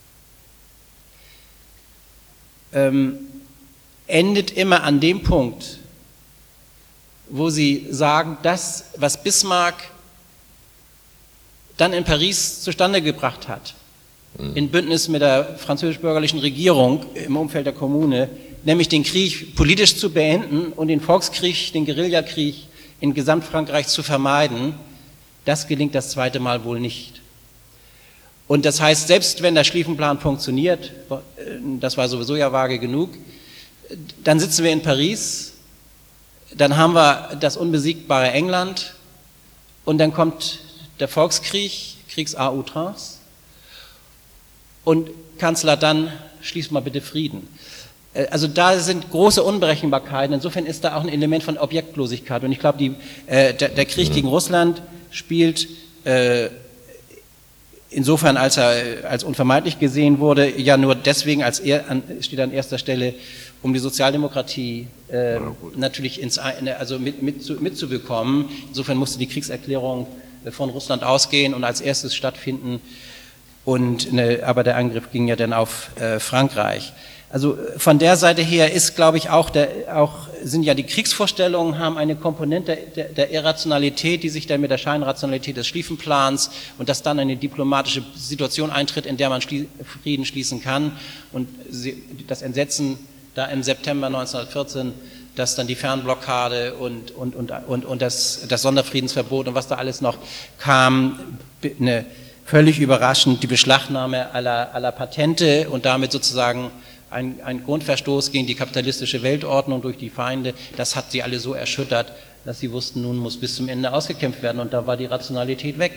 ähm, endet immer an dem Punkt, wo Sie sagen, das, was Bismarck dann in Paris zustande gebracht hat, mhm. in Bündnis mit der französisch-bürgerlichen Regierung im Umfeld der Kommune, nämlich den Krieg politisch zu beenden und den Volkskrieg, den Guerillakrieg in Gesamtfrankreich zu vermeiden, das gelingt das zweite Mal wohl nicht. Und das heißt, selbst wenn der Schlieffen-Plan funktioniert, das war sowieso ja vage genug, dann sitzen wir in Paris, dann haben wir das unbesiegbare England und dann kommt der Volkskrieg, Kriegs-à outrance und Kanzler dann, schließt mal bitte Frieden. Also da sind große Unberechenbarkeiten, insofern ist da auch ein Element von Objektlosigkeit und ich glaube, die, äh, der, der Krieg gegen Russland spielt äh, insofern, als er als unvermeidlich gesehen wurde, ja nur deswegen, als er an, steht an erster Stelle, um die Sozialdemokratie äh, ja, natürlich ins, also mit, mit, mitzubekommen. Insofern musste die Kriegserklärung von Russland ausgehen und als erstes stattfinden, und, ne, aber der Angriff ging ja dann auf äh, Frankreich. Also von der Seite her ist, glaube ich, auch, der, auch sind ja die Kriegsvorstellungen, haben eine Komponente der, der Irrationalität, die sich dann mit der Scheinrationalität des Schlieffenplans und dass dann eine diplomatische Situation eintritt, in der man schlie- Frieden schließen kann. Und sie, das Entsetzen da im September neunzehnhundertvierzehn, dass dann die Fernblockade und, und, und, und, und das, das Sonderfriedensverbot und was da alles noch kam, eine, völlig überraschend die Beschlagnahme aller, aller Patente und damit sozusagen Ein, ein Grundverstoß gegen die kapitalistische Weltordnung durch die Feinde, das hat sie alle so erschüttert, dass sie wussten, nun muss bis zum Ende ausgekämpft werden und da war die Rationalität weg.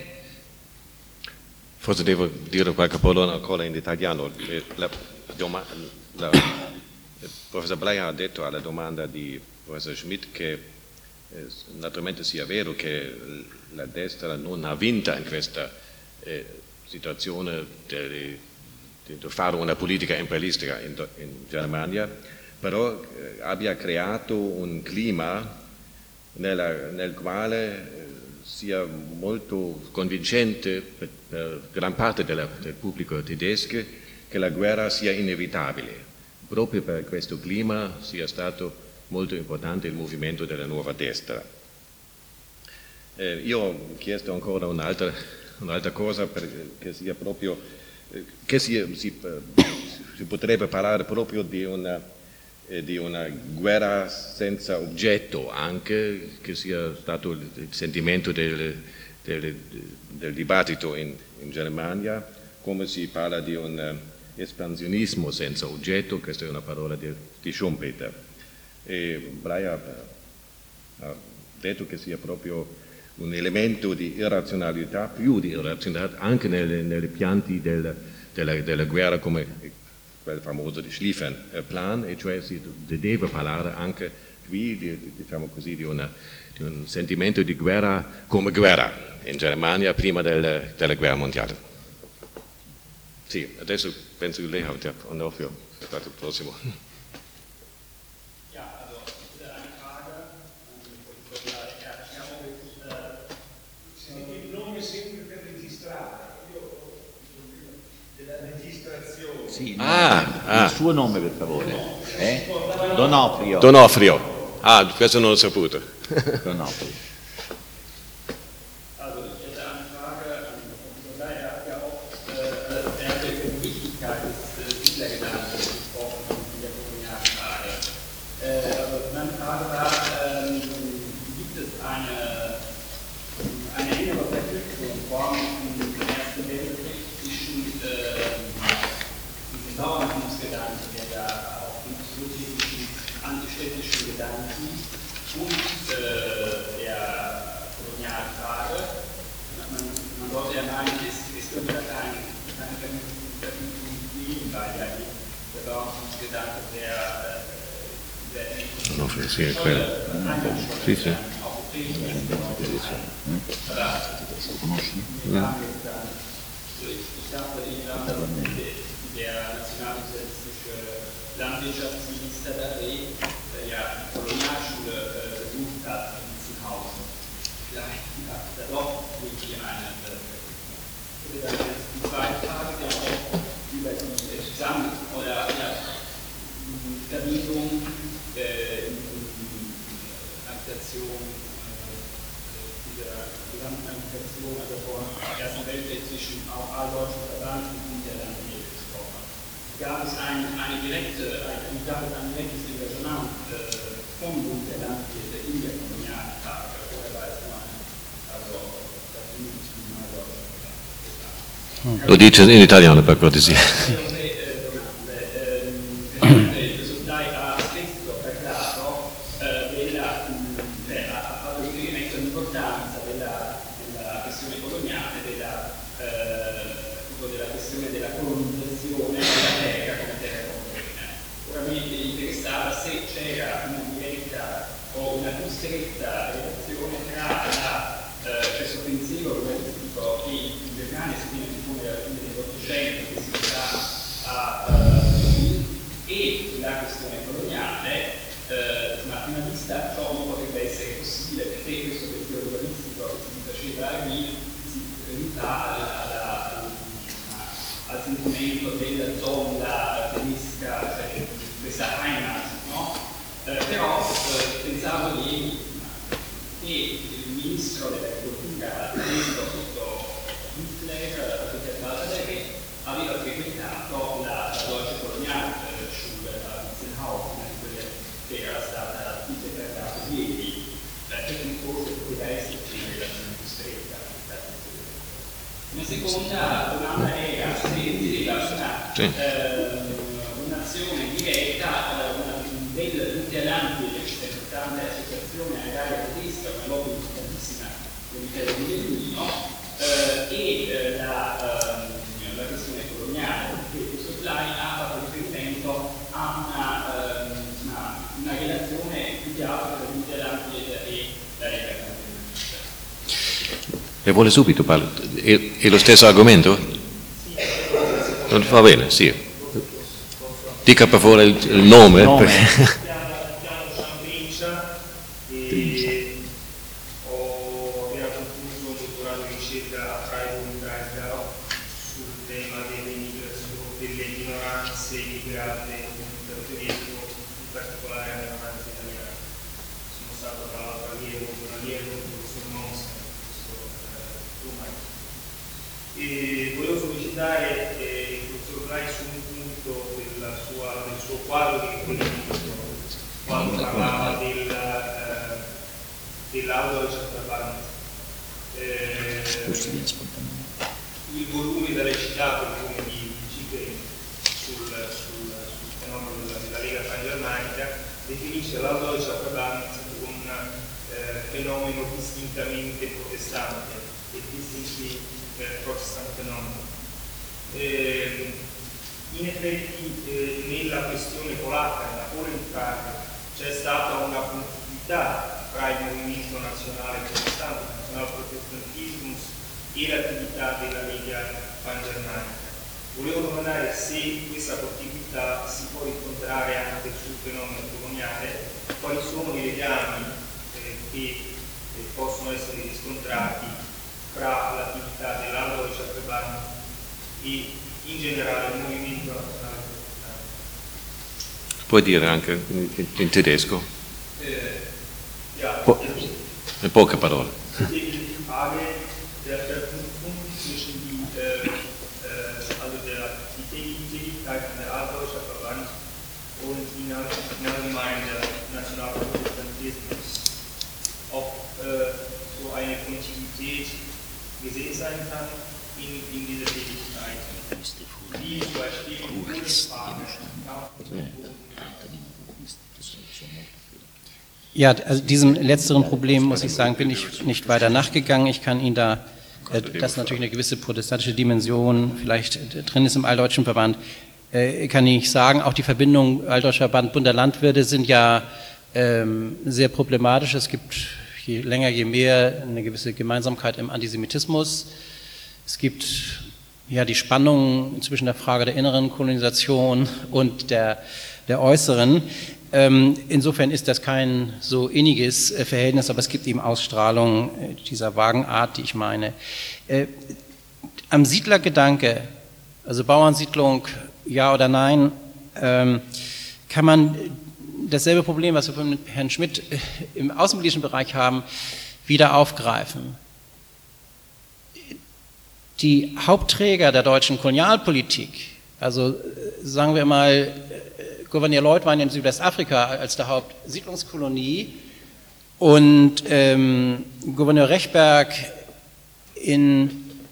Forse devo dire qualche parola ancora in italiano. La, la, la, il professor Bleyer ha detto alla domanda di professor Schmidt che eh, naturalmente sia vero che la destra non ha vinto in questa eh, situazione del di fare una politica imperialistica in, in Germania, però eh, abbia creato un clima nella, nel quale eh, sia molto convincente per, per gran parte della, del pubblico tedesco che la guerra sia inevitabile. Proprio per questo clima sia stato molto importante il movimento della nuova destra. Eh, io ho chiesto ancora un'altra, un'altra cosa perché sia proprio che si, si, si potrebbe parlare proprio di una, eh, di una guerra senza oggetto, anche che sia stato il, il sentimento del, del, del dibattito in, in Germania, come si parla di un, espansionismo senza oggetto, questa è una parola di, di Schumpeter. E Breyer ha detto che sia proprio un elemento di irrazionalità, più di irrazionalità, anche nelle, nelle pianti del, della, della guerra, come quel famoso di Schlieffen-Plan, e cioè si deve parlare anche qui, di, diciamo così, di, una, di un sentimento di guerra come guerra in Germania prima del, della guerra mondiale. Sì, adesso penso che lei ha Onofrio, è stato il prossimo. Sì, ah, ah. Il suo nome per favore. Eh? Donofrio. Donofrio. Ah, questo non l'ho saputo. Donofrio. Donofrio, sì, è quello. Sì, sì. Der nationalsozialistische Landwirtschaftsminister der Reh, der ja die Kolonialschule äh, besucht hat in Witzenhausen. Vielleicht hat er doch wirklich eine äh, dann jetzt die zweite Frage, der auch über die Gesamt- oder ja, Vermietung äh, in Agitation, äh, dieser gesamten Agitation, also vor dem Ersten Weltkrieg zwischen auch alldeutschen Verband und der Landwirte gesprochen hat. Gab es ein, eine direkte, ein, gab es ein direktes Engagement äh, vom Bund der Landwirte in der Kolonialtage, oder war es nur ein, also das nicht zum alldeutschen Verband? Lo dice in italiano per cortesia. Seconda domanda era se intendeva un'azione diretta dell'Inter Landwirte, che è tante associazioni agrarie tedesche, una lobby importantissima dell'Italia di Berlino, e la, la questione coloniale, perché questo slide ha fatto riferimento a una, una, una relazione più che altro tra l'Inter Landwirte e la Lega. E vuole subito parlare? È, è lo stesso argomento? Non va bene, sì. Dica per favore il, il nome. Il nome. Chiamo San Trincia e ho appena concluso un dottorato di ricerca a Freiburg Breisgau sul tema delle migrazioni, delle minoranze immigrate nel tedesco, in particolare le minoranze italiane. Sono stato tra l'altro allievo, un allievo del professor Monza. E volevo sollecitare eh, il professor Blai su un punto della sua, del suo quadro di riferimento, quando parlava del, eh, dell'auto Chattaband. Eh, il volume da recitato, il volume di Cicre, definisce l'Aldeutscher Verband un eh, fenomeno distintamente protestante e distinctly eh, protestant fenomeno. Eh, in effetti eh, nella questione polacca, nella Foreign c'è stata una continuità tra il movimento nazionale protestante, il nazionalprotestantismo e l'attività della Lega Pangermanica. Volevo domandare se questa continuità si può incontrare anche sul fenomeno coloniale, quali sono i legami eh, che eh, possono essere riscontrati fra l'attività dell'Aldeutscher Verband e in generale il movimento nazionale protestante. Puoi dire anche in, in tedesco? Eh, ja, po- in poche parole. Die Frage der Verknüpfung zwischen die, äh, äh, also der, die Tätigkeit der Aldeutscher Verband und in allgemein der Nationalprotestantismus, ob äh, so eine Kontinuität gesehen sein kann in, in dieser Tätigkeit. Wie zum Beispiel die Bundesfrage. Ja, also diesem letzteren Problem, muss ich sagen, bin ich nicht weiter nachgegangen. Ich kann Ihnen da, äh, dass natürlich eine gewisse protestantische Dimension vielleicht äh, drin ist im Alldeutschen Verband, äh, kann ich nicht sagen. Auch die Verbindung Alldeutscher Verband, Bund der Landwirte sind ja ähm, sehr problematisch. Es gibt je länger, je mehr eine gewisse Gemeinsamkeit im Antisemitismus. Es gibt ja die Spannung zwischen der Frage der inneren Kolonisation und der, der äußeren. Insofern ist das kein so inniges Verhältnis, aber es gibt eben Ausstrahlung dieser Wagenart, die ich meine. Am Siedlergedanke, also Bauernsiedlung, ja oder nein, kann man dasselbe Problem, was wir von Herrn Schmidt im außenpolitischen Bereich haben, wieder aufgreifen. Die Hauptträger der deutschen Kolonialpolitik, also sagen wir mal, Gouverneur Leutwein in Südwestafrika als der Hauptsiedlungskolonie und ähm, Gouverneur Rechberg in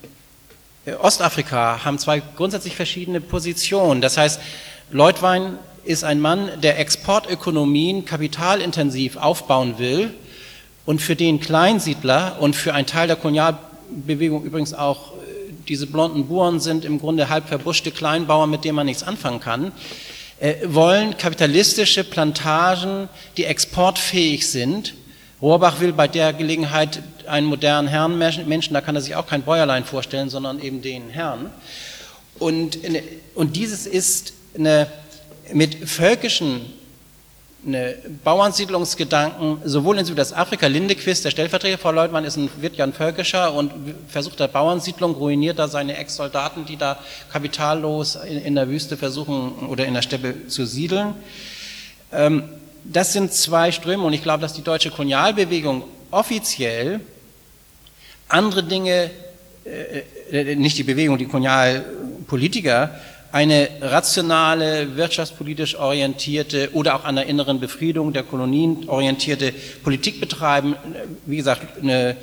Ostafrika haben zwei grundsätzlich verschiedene Positionen. Das heißt, Leutwein ist ein Mann, der Exportökonomien kapitalintensiv aufbauen will und für den Kleinsiedler und für einen Teil der Kolonialbewegung übrigens auch diese blonden Buren sind im Grunde halb verbuschte Kleinbauern, mit denen man nichts anfangen kann, wollen kapitalistische Plantagen, die exportfähig sind. Rohrbach will bei der Gelegenheit einen modernen Herrenmenschen, da kann er sich auch kein Bäuerlein vorstellen, sondern eben den Herrn. Und, und dieses ist eine, mit völkischen eine Bauernsiedlungsgedanken, sowohl in Südwestafrika, Lindequist, der Stellvertreter vor Leutwein, ist ein, wird ja ein völkischer und versucht der Bauernsiedlung, ruiniert da seine Ex-Soldaten, die da kapitallos in, in der Wüste versuchen oder in der Steppe zu siedeln. Ähm, das sind zwei Ströme und ich glaube, dass die deutsche Kolonialbewegung offiziell andere Dinge, äh, nicht die Bewegung, die Kolonialpolitiker, eine rationale, wirtschaftspolitisch orientierte oder auch an der inneren Befriedung der Kolonien orientierte Politik betreiben. Wie gesagt, eine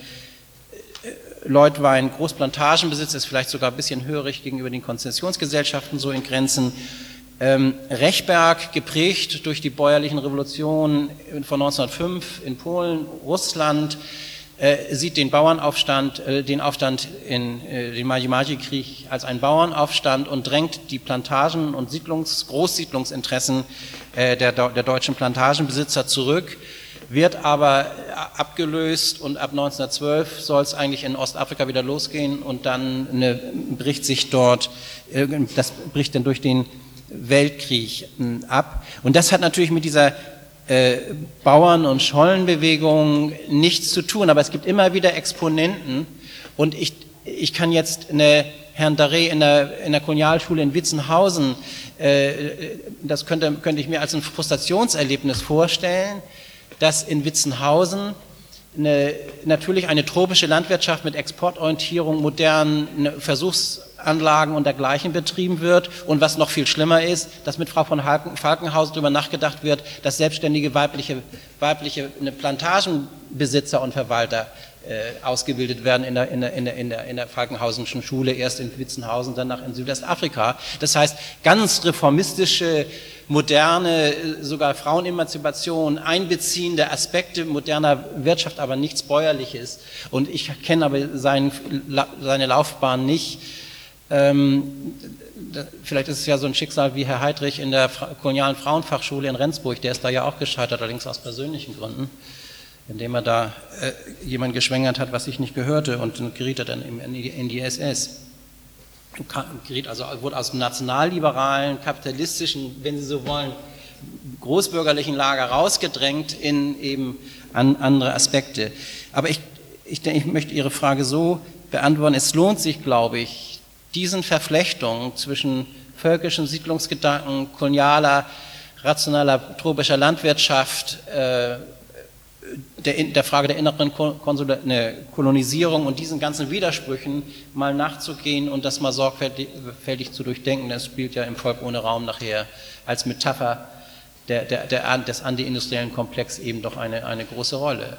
Leutwein Großplantagenbesitz ist vielleicht sogar ein bisschen hörig gegenüber den Konzessionsgesellschaften so in Grenzen. Ähm, Rechberg, geprägt durch die bäuerlichen Revolutionen von neunzehnhundertfünf in Polen, Russland, äh, sieht den Bauernaufstand, äh, den Aufstand in äh, den Maji-Maji-Krieg als einen Bauernaufstand und drängt die Plantagen- und Siedlungs-, Großsiedlungsinteressen äh, der, der deutschen Plantagenbesitzer zurück, wird aber abgelöst und ab neunzehnhundertzwölf soll es eigentlich in Ostafrika wieder losgehen und dann eine, bricht sich dort, das bricht dann durch den Weltkrieg ab. Und das hat natürlich mit dieser äh, Bauern- und Schollenbewegung nichts zu tun, aber es gibt immer wieder Exponenten und ich, ich kann jetzt eine Herrn Daré in der, in der Kolonialschule in Witzenhausen, äh, das könnte, könnte ich mir als ein Frustrationserlebnis vorstellen, dass in Witzenhausen eine, natürlich eine tropische Landwirtschaft mit Exportorientierung, modernen Versuchsanlagen und dergleichen betrieben wird und was noch viel schlimmer ist, dass mit Frau von Falkenhausen darüber nachgedacht wird, dass selbstständige weibliche, weibliche Plantagenbesitzer und Verwalter äh, ausgebildet werden in der, in, der, in, der, in, der, in der Falkenhausenschen Schule, erst in Witzenhausen, danach in Südwestafrika. Das heißt, ganz reformistische, moderne, sogar Frauenemanzipation, einbeziehende Aspekte moderner Wirtschaft, aber nichts Bäuerliches. Und ich kenne aber sein, seine Laufbahn nicht. Ähm, vielleicht ist es ja so ein Schicksal wie Herr Heydrich in der kolonialen Frauenfachschule in Rendsburg, der ist da ja auch gescheitert, allerdings aus persönlichen Gründen, indem er da äh, jemand geschwängert hat, was sich nicht gehörte, und dann geriet er dann in die, in die S S. Geriet also, wurde aus dem nationalliberalen, kapitalistischen, wenn Sie so wollen, großbürgerlichen Lager rausgedrängt in eben an andere Aspekte. Aber ich, ich, ich möchte Ihre Frage so beantworten, es lohnt sich, glaube ich, diesen Verflechtungen zwischen völkischen Siedlungsgedanken, kolonialer, rationaler, tropischer Landwirtschaft, äh, Der, der Frage der inneren Konsul- ne, Kolonisierung und diesen ganzen Widersprüchen mal nachzugehen und das mal sorgfältig zu durchdenken. Das spielt ja im Volk ohne Raum nachher als Metapher der, der, der, des antiindustriellen Komplex eben doch eine, eine große Rolle.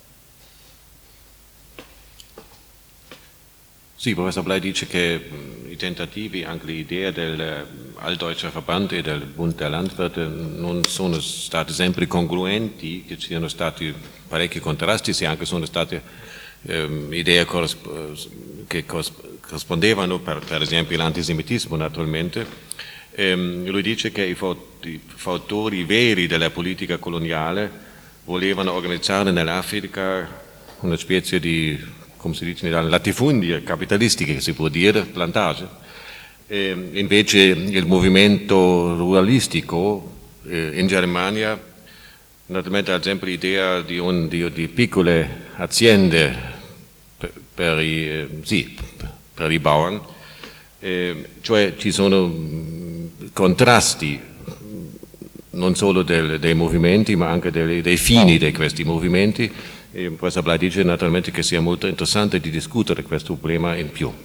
Sì, professor Blei dice che i tentativi, anche l'idea del Altdeutscher Verband e del Bund der Landwirte non sono stati sempre congruenti, che ci siano stati parecchi contrasti, se anche sono state ehm, idee corrisp- che corrispondevano, per, per esempio l'antisemitismo naturalmente. Ehm, lui dice che i, faut- i fautori veri della politica coloniale volevano organizzare nell'Africa una specie di, come si dice in Italia, latifundie capitalistiche, si può dire, plantage. E invece il movimento ruralistico eh, in Germania, naturalmente ad esempio l'idea di, un, di, di piccole aziende per, per, i, eh, sì, per i Bauern, eh, cioè ci sono contrasti non solo del, dei movimenti ma anche dei, dei fini di questi movimenti. E il professor Blei dice naturalmente che sia molto interessante di discutere questo problema in più.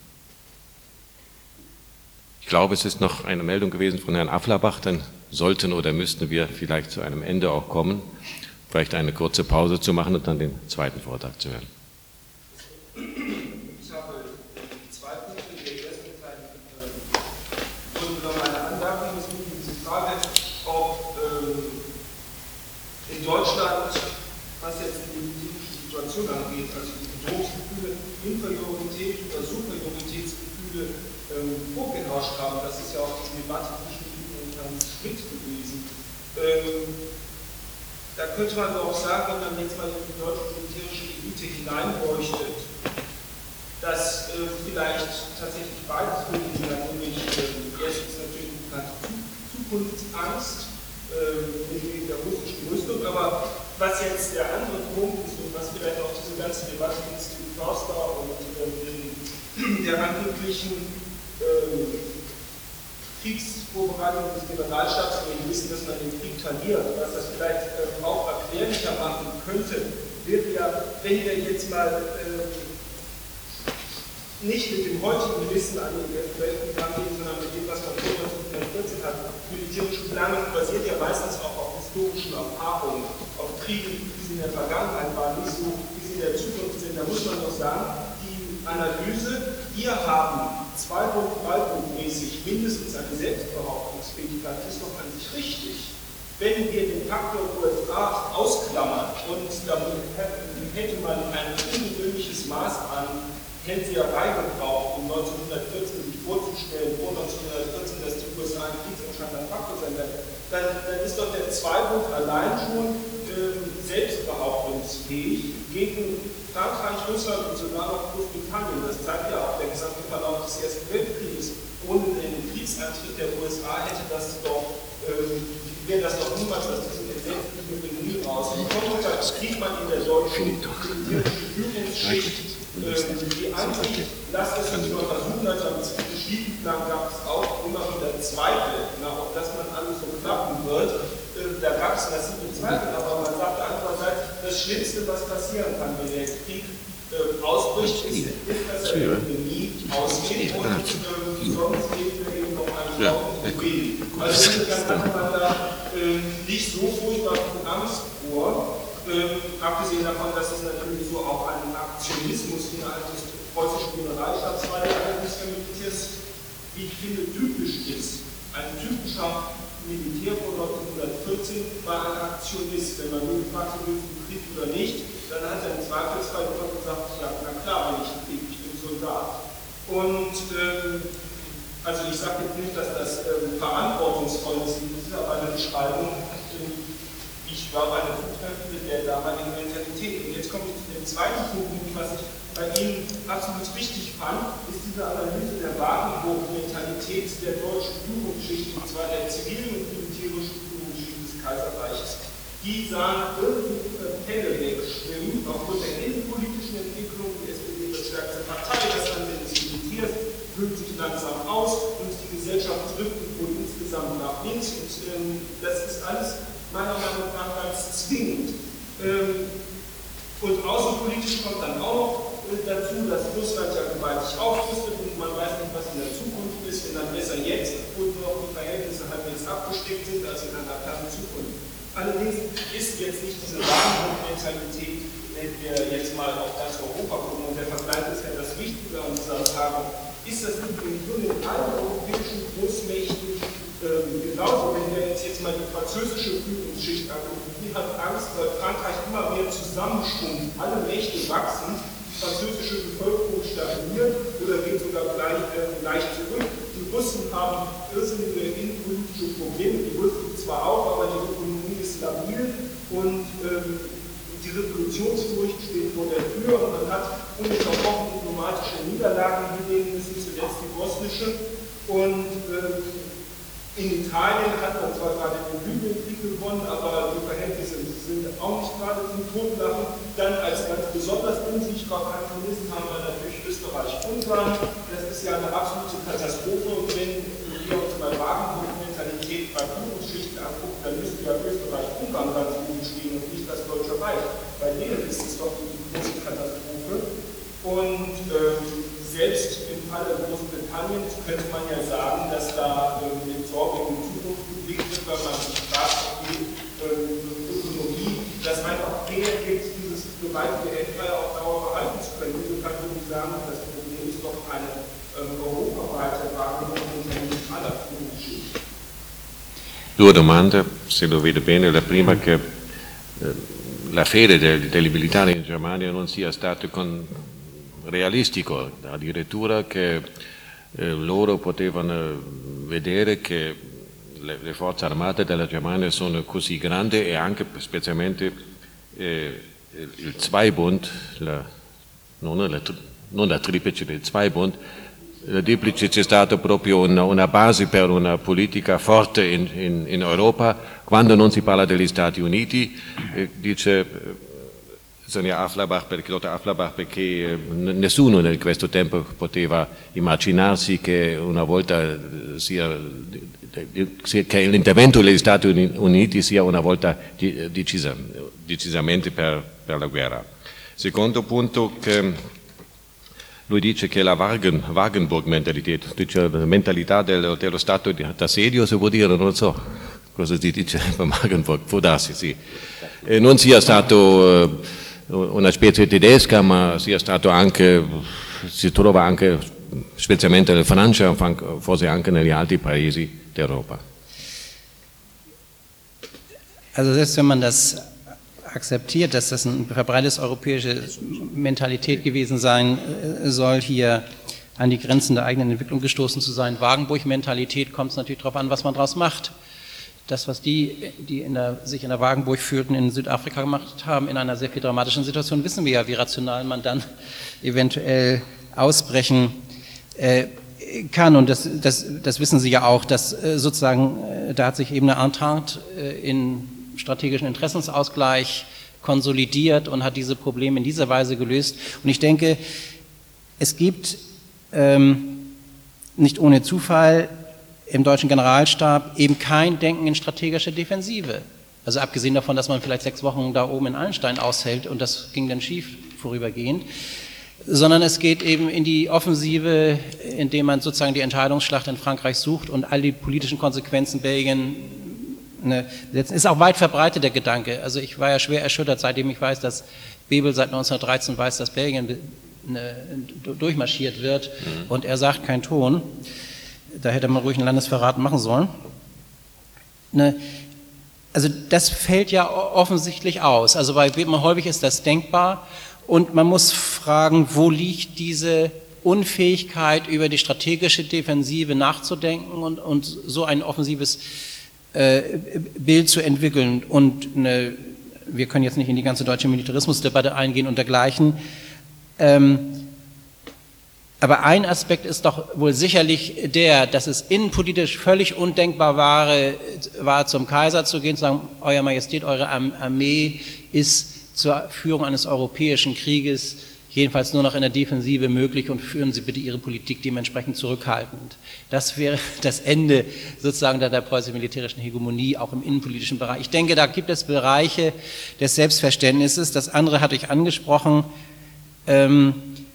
Ich glaube, es ist noch eine Meldung gewesen von Herrn Afflerbach, dann sollten oder müssten wir vielleicht zu einem Ende auch kommen, vielleicht eine kurze Pause zu machen und dann den zweiten Vortrag zu hören. Ich habe zwei Punkte. Der erste Teil und noch meine Anmerkung ist diese Frage, ob ähm, in Deutschland, was jetzt die politische Situation angeht, also die Bedrohungsgefühle, Inferiorität oder Superioritätsgefühle ähm, hochgerauscht haben. Das ist ja auch die Debatte zwischen Ihnen und Herrn Schmidt gewesen. Ähm, da könnte man doch sagen, wenn man jetzt mal in die deutsche militärische Elite hineinleuchtet, dass äh, vielleicht tatsächlich beides möglich sein, nämlich äh, erstens natürlich eine Zukunftsangst äh, wegen der russischen Rüstung, aber was jetzt der andere Punkt ist und was vielleicht auch diese ganze Debatte mit Steve Forster und äh, der angeblichen äh, Kriegsvorbereitung des Generalstabs, wenn wir wissen, dass man den Krieg verliert, was das vielleicht äh, auch erklärlicher machen könnte, wäre ja, wenn wir jetzt mal äh, nicht mit dem heutigen Wissen an den Welten rangehen, sondern mit dem, was man vor neunzehnhundertvierzehn hat. Militärische Planung basiert ja meistens auch auf historischen Erfahrungen, auf Kriege, wie sie in der Vergangenheit waren, nicht so, wie sie in der Zukunft sind. Da muss man doch sagen, die Analyse, wir haben Zweibund-, Dreibund-mäßig mindestens eine Selbstbehauptungsfähigkeit, ist doch an sich richtig. Wenn wir den Faktor U S A ausklammern und damit hätte man ein ungewöhnliches Maß an Hellseherei gebraucht, um neunzehnhundertvierzehn sich vorzustellen, vor neunzehnhundertvierzehn, dass die U S A ein kriegsentscheidender Faktor sein werden, dann, dann ist doch der Zweibund allein schon äh, selbstbehauptungsfähig gegen Frankreich, Russland und sogar noch Großbritannien. Das zeigt ja auch der gesamte Verlauf des Ersten Weltkrieges. Ohne den Kriegsantritt der U S A hätte das doch, äh, wäre das doch niemals aus diesem entsetzlichen Menü raus. Wie kommt das, kriegt man in der deutschen militärischen Führungsschicht die Ansicht, lasst es uns mal versuchen, also am Stiefenplan gab es auch immer wieder Zweifel, na, ob das man alles so klappen wird. Äh, da gab es massive Zweifel, aber man sagte andererseits, das Schlimmste, was passieren kann, wenn der Krieg äh, ausbricht, ist, ist, dass er irgendwie nie ausgeht und äh, sonst geben wir eben noch einen laufenden Weg. Also insofern hat man da äh, nicht so furchtbar viel Angst vor, äh, abgesehen davon, dass es natürlich so auch ein Aktionismus innerhalb des preußischen Generalstabs war, der allerdings für Militärs, wie ich finde, typisch ist. Ein typischer Militär von neunzehnhundertvierzehn war ein Aktionist. Wenn man ihn gefragt hat, willst du Krieg oder nicht, dann hat er im Zweifelsfall immer gesagt, ja, na klar, wenn ich Krieg, ich bin Soldat. Und ähm, also ich sage jetzt nicht, dass das ähm, verantwortungsvoll ist, das ist aber eine Beschreibung, ähm, ich glaube, eine Zutreffende der damaligen Mentalität. Und jetzt komme ich zu dem zweiten Punkt, was ich bei Ihnen absolut wichtig fand, ist diese Analyse der Wagenburg-Mentalität der deutschen Führungsschicht, und zwar der zivilen und militärischen Führungsschicht des Kaiserreiches. Die sahen irgendwie Fälle wegschwimmen, aufgrund der innenpolitischen Entwicklung, die S P D wird stärkste Partei, das Ansehen des Militärs hüllt sich langsam aus und die Gesellschaft driftet wohl insgesamt nach links, und ähm, das ist alles meiner Meinung nach ganz zwingend. Ähm, und außenpolitisch kommt dann auch noch äh, dazu, dass Russland ja gewaltig aufrüstet und man weiß nicht, was in der Zukunft ist, und dann besser jetzt, obwohl noch die Verhältnisse halbwegs abgesteckt sind, als in einer fernen Zukunft. Allerdings ist jetzt nicht diese Wagenburg-Mentalität, wenn wir jetzt mal auf ganz Europa gucken, und der Vergleich ist ja das Wichtige an dieser Tagung, ist das im Grunde in allen europäischen Großmächten genauso. Wenn wir uns jetzt mal die französische Führungsschicht angucken, die hat Angst, weil Frankreich immer mehr zusammenschrumpft, alle Mächte wachsen, die französische Bevölkerung stagniert oder geht sogar gleich, äh, leicht zurück. Die Russen haben irrsinnige innenpolitische Probleme, die Russen zwar auch, aber die Ökonomie ist labil, und ähm, die Revolutionsfurcht steht vor der Tür, und man hat ununterbrochen diplomatische Niederlagen hinnehmen müssen, zuletzt die bosnische, und ähm, in Italien hat man zwar gerade den Libyen-Krieg gewonnen, aber die Verhältnisse sind auch nicht gerade zum Totlachen. Dann als ganz besonders unsicherer Kantonist haben wir natürlich Österreich-Ungarn. Das ist ja eine absolute Katastrophe. Und wenn wir uns mal Wagenburg-Mentalität bei Führungsschichten angucken, dann müsste ja Österreich-Ungarn ganz oben stehen und nicht das Deutsche Reich. Bei denen ist es doch die große Katastrophe. Und ähm, selbst im Falle Großbritanniens könnte man ja sagen, dass da ähm, mit Sorge in die Zukunft geblickt wird, weil man sich fragt, ob die ähm, Ökonomie das einfach mehr gibt, dieses gewaltige Empire auf Dauer behalten zu können. Wieso kann man nicht sagen, das Problem ist doch eine ähm, europaweite Wahrnehmung aller Führungsschichten? Due domande, se lo vedo bene. La prima, che eh, la fede dei, dei militari in Germania non sia stata con realistico, addirittura che eh, loro potevano vedere che le, le forze armate della Germania sono così grandi, e anche specialmente eh, il Zweibund, la, non, la, non la triplice, il Zweibund, la triplice c'è stata proprio una, una base per una politica forte in, in, in Europa. Quando non si parla degli Stati Uniti, eh, dice Sonia Afflerbach, perché, Lothar Afflerbach, perché nessuno in questo tempo poteva immaginarsi che una volta sia, che l'intervento degli Stati Uniti sia una volta decisa, decisamente per, per la guerra. Secondo punto, che lui dice che la Wagen, Wagenburg-mentalità, dice la mentalità dello, dello Stato d'assedio, si può dire, non so cosa si dice per Wagenburg, può darsi, sì. E non sia stato una specie tedesca, ma sia stato anche, si trova anche specialmente in Francia, forse anche negli altri paesi d'Europa. Also selbst wenn man das akzeptiert, dass das eine verbreitete europäische Mentalität gewesen sein soll, hier an die Grenzen der eigenen Entwicklung gestoßen zu sein, Wagenburg-Mentalität, kommt es natürlich darauf an, was man daraus macht. Das, was die, die in der, sich in der Wagenburg fühlten, in Südafrika gemacht haben, in einer sehr viel dramatischen Situation, wissen wir ja, wie rational man dann eventuell ausbrechen äh, kann. Und das, das, das wissen Sie ja auch, dass äh, sozusagen, äh, da hat sich eben eine Entente äh, in strategischen Interessensausgleich konsolidiert und hat diese Probleme in dieser Weise gelöst. Und ich denke, es gibt ähm, nicht ohne Zufall im deutschen Generalstab eben kein Denken in strategischer Defensive. Also abgesehen davon, dass man vielleicht sechs Wochen da oben in Allenstein aushält und das ging dann schief vorübergehend, sondern es geht eben in die Offensive, indem man sozusagen die Entscheidungsschlacht in Frankreich sucht und all die politischen Konsequenzen Belgien, ne, ist auch weit verbreitet der Gedanke. Also ich war ja schwer erschüttert, seitdem ich weiß, dass Bebel seit neunzehnhundertdreizehn weiß, dass Belgien ne, durchmarschiert wird mhm. und er sagt kein Ton. Da hätte man ruhig einen Landesverrat machen sollen. Ne, also das fällt ja offensichtlich aus. Also bei Bebel-Hollweg ist das denkbar und man muss fragen, wo liegt diese Unfähigkeit, über die strategische Defensive nachzudenken und, und so ein offensives äh, Bild zu entwickeln. Und eine, wir können jetzt nicht in die ganze deutsche Militarismusdebatte eingehen und dergleichen. Ähm, aber ein Aspekt ist doch wohl sicherlich der, dass es innenpolitisch völlig undenkbar war, war zum Kaiser zu gehen, zu sagen, Euer Majestät, eure Armee ist zur Führung eines europäischen Krieges jedenfalls nur noch in der Defensive möglich und führen Sie bitte Ihre Politik dementsprechend zurückhaltend. Das wäre das Ende sozusagen der, der preußischen militärischen Hegemonie, auch im innenpolitischen Bereich. Ich denke, da gibt es Bereiche des Selbstverständnisses. Das andere hatte ich angesprochen. Ähm,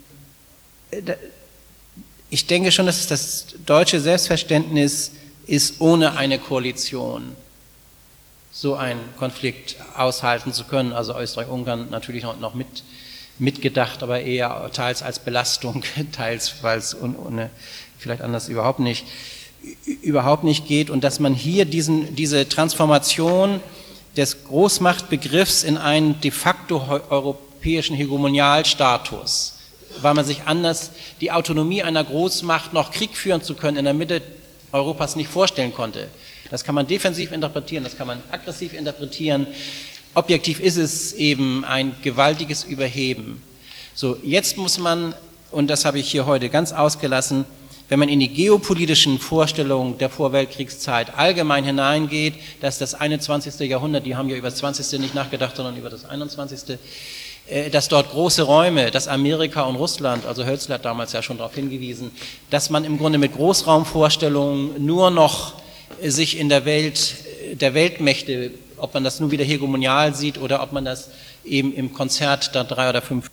ich denke schon, dass das deutsche Selbstverständnis ist, ohne eine Koalition so einen Konflikt aushalten zu können. Also Österreich-Ungarn natürlich noch, noch mit mitgedacht, aber eher teils als Belastung, teils, weil es un, un, vielleicht anders überhaupt nicht, überhaupt nicht geht und dass man hier diesen, diese Transformation des Großmachtbegriffs in einen de facto europäischen Hegemonialstatus, weil man sich anders die Autonomie einer Großmacht noch Krieg führen zu können in der Mitte Europas nicht vorstellen konnte. Das kann man defensiv interpretieren, das kann man aggressiv interpretieren. Objektiv ist es eben ein gewaltiges Überheben. So, jetzt muss man, und das habe ich hier heute ganz ausgelassen, wenn man in die geopolitischen Vorstellungen der Vorweltkriegszeit allgemein hineingeht, dass das einundzwanzigste Jahrhundert, die haben ja über das zwanzigste nicht nachgedacht, sondern über das einundzwanzigste, dass dort große Räume, dass Amerika und Russland, also Hölzl hat damals ja schon darauf hingewiesen, dass man im Grunde mit Großraumvorstellungen nur noch sich in der Welt, der Weltmächte, ob man das nun wieder hegemonial sieht oder ob man das eben im Konzert der drei oder fünf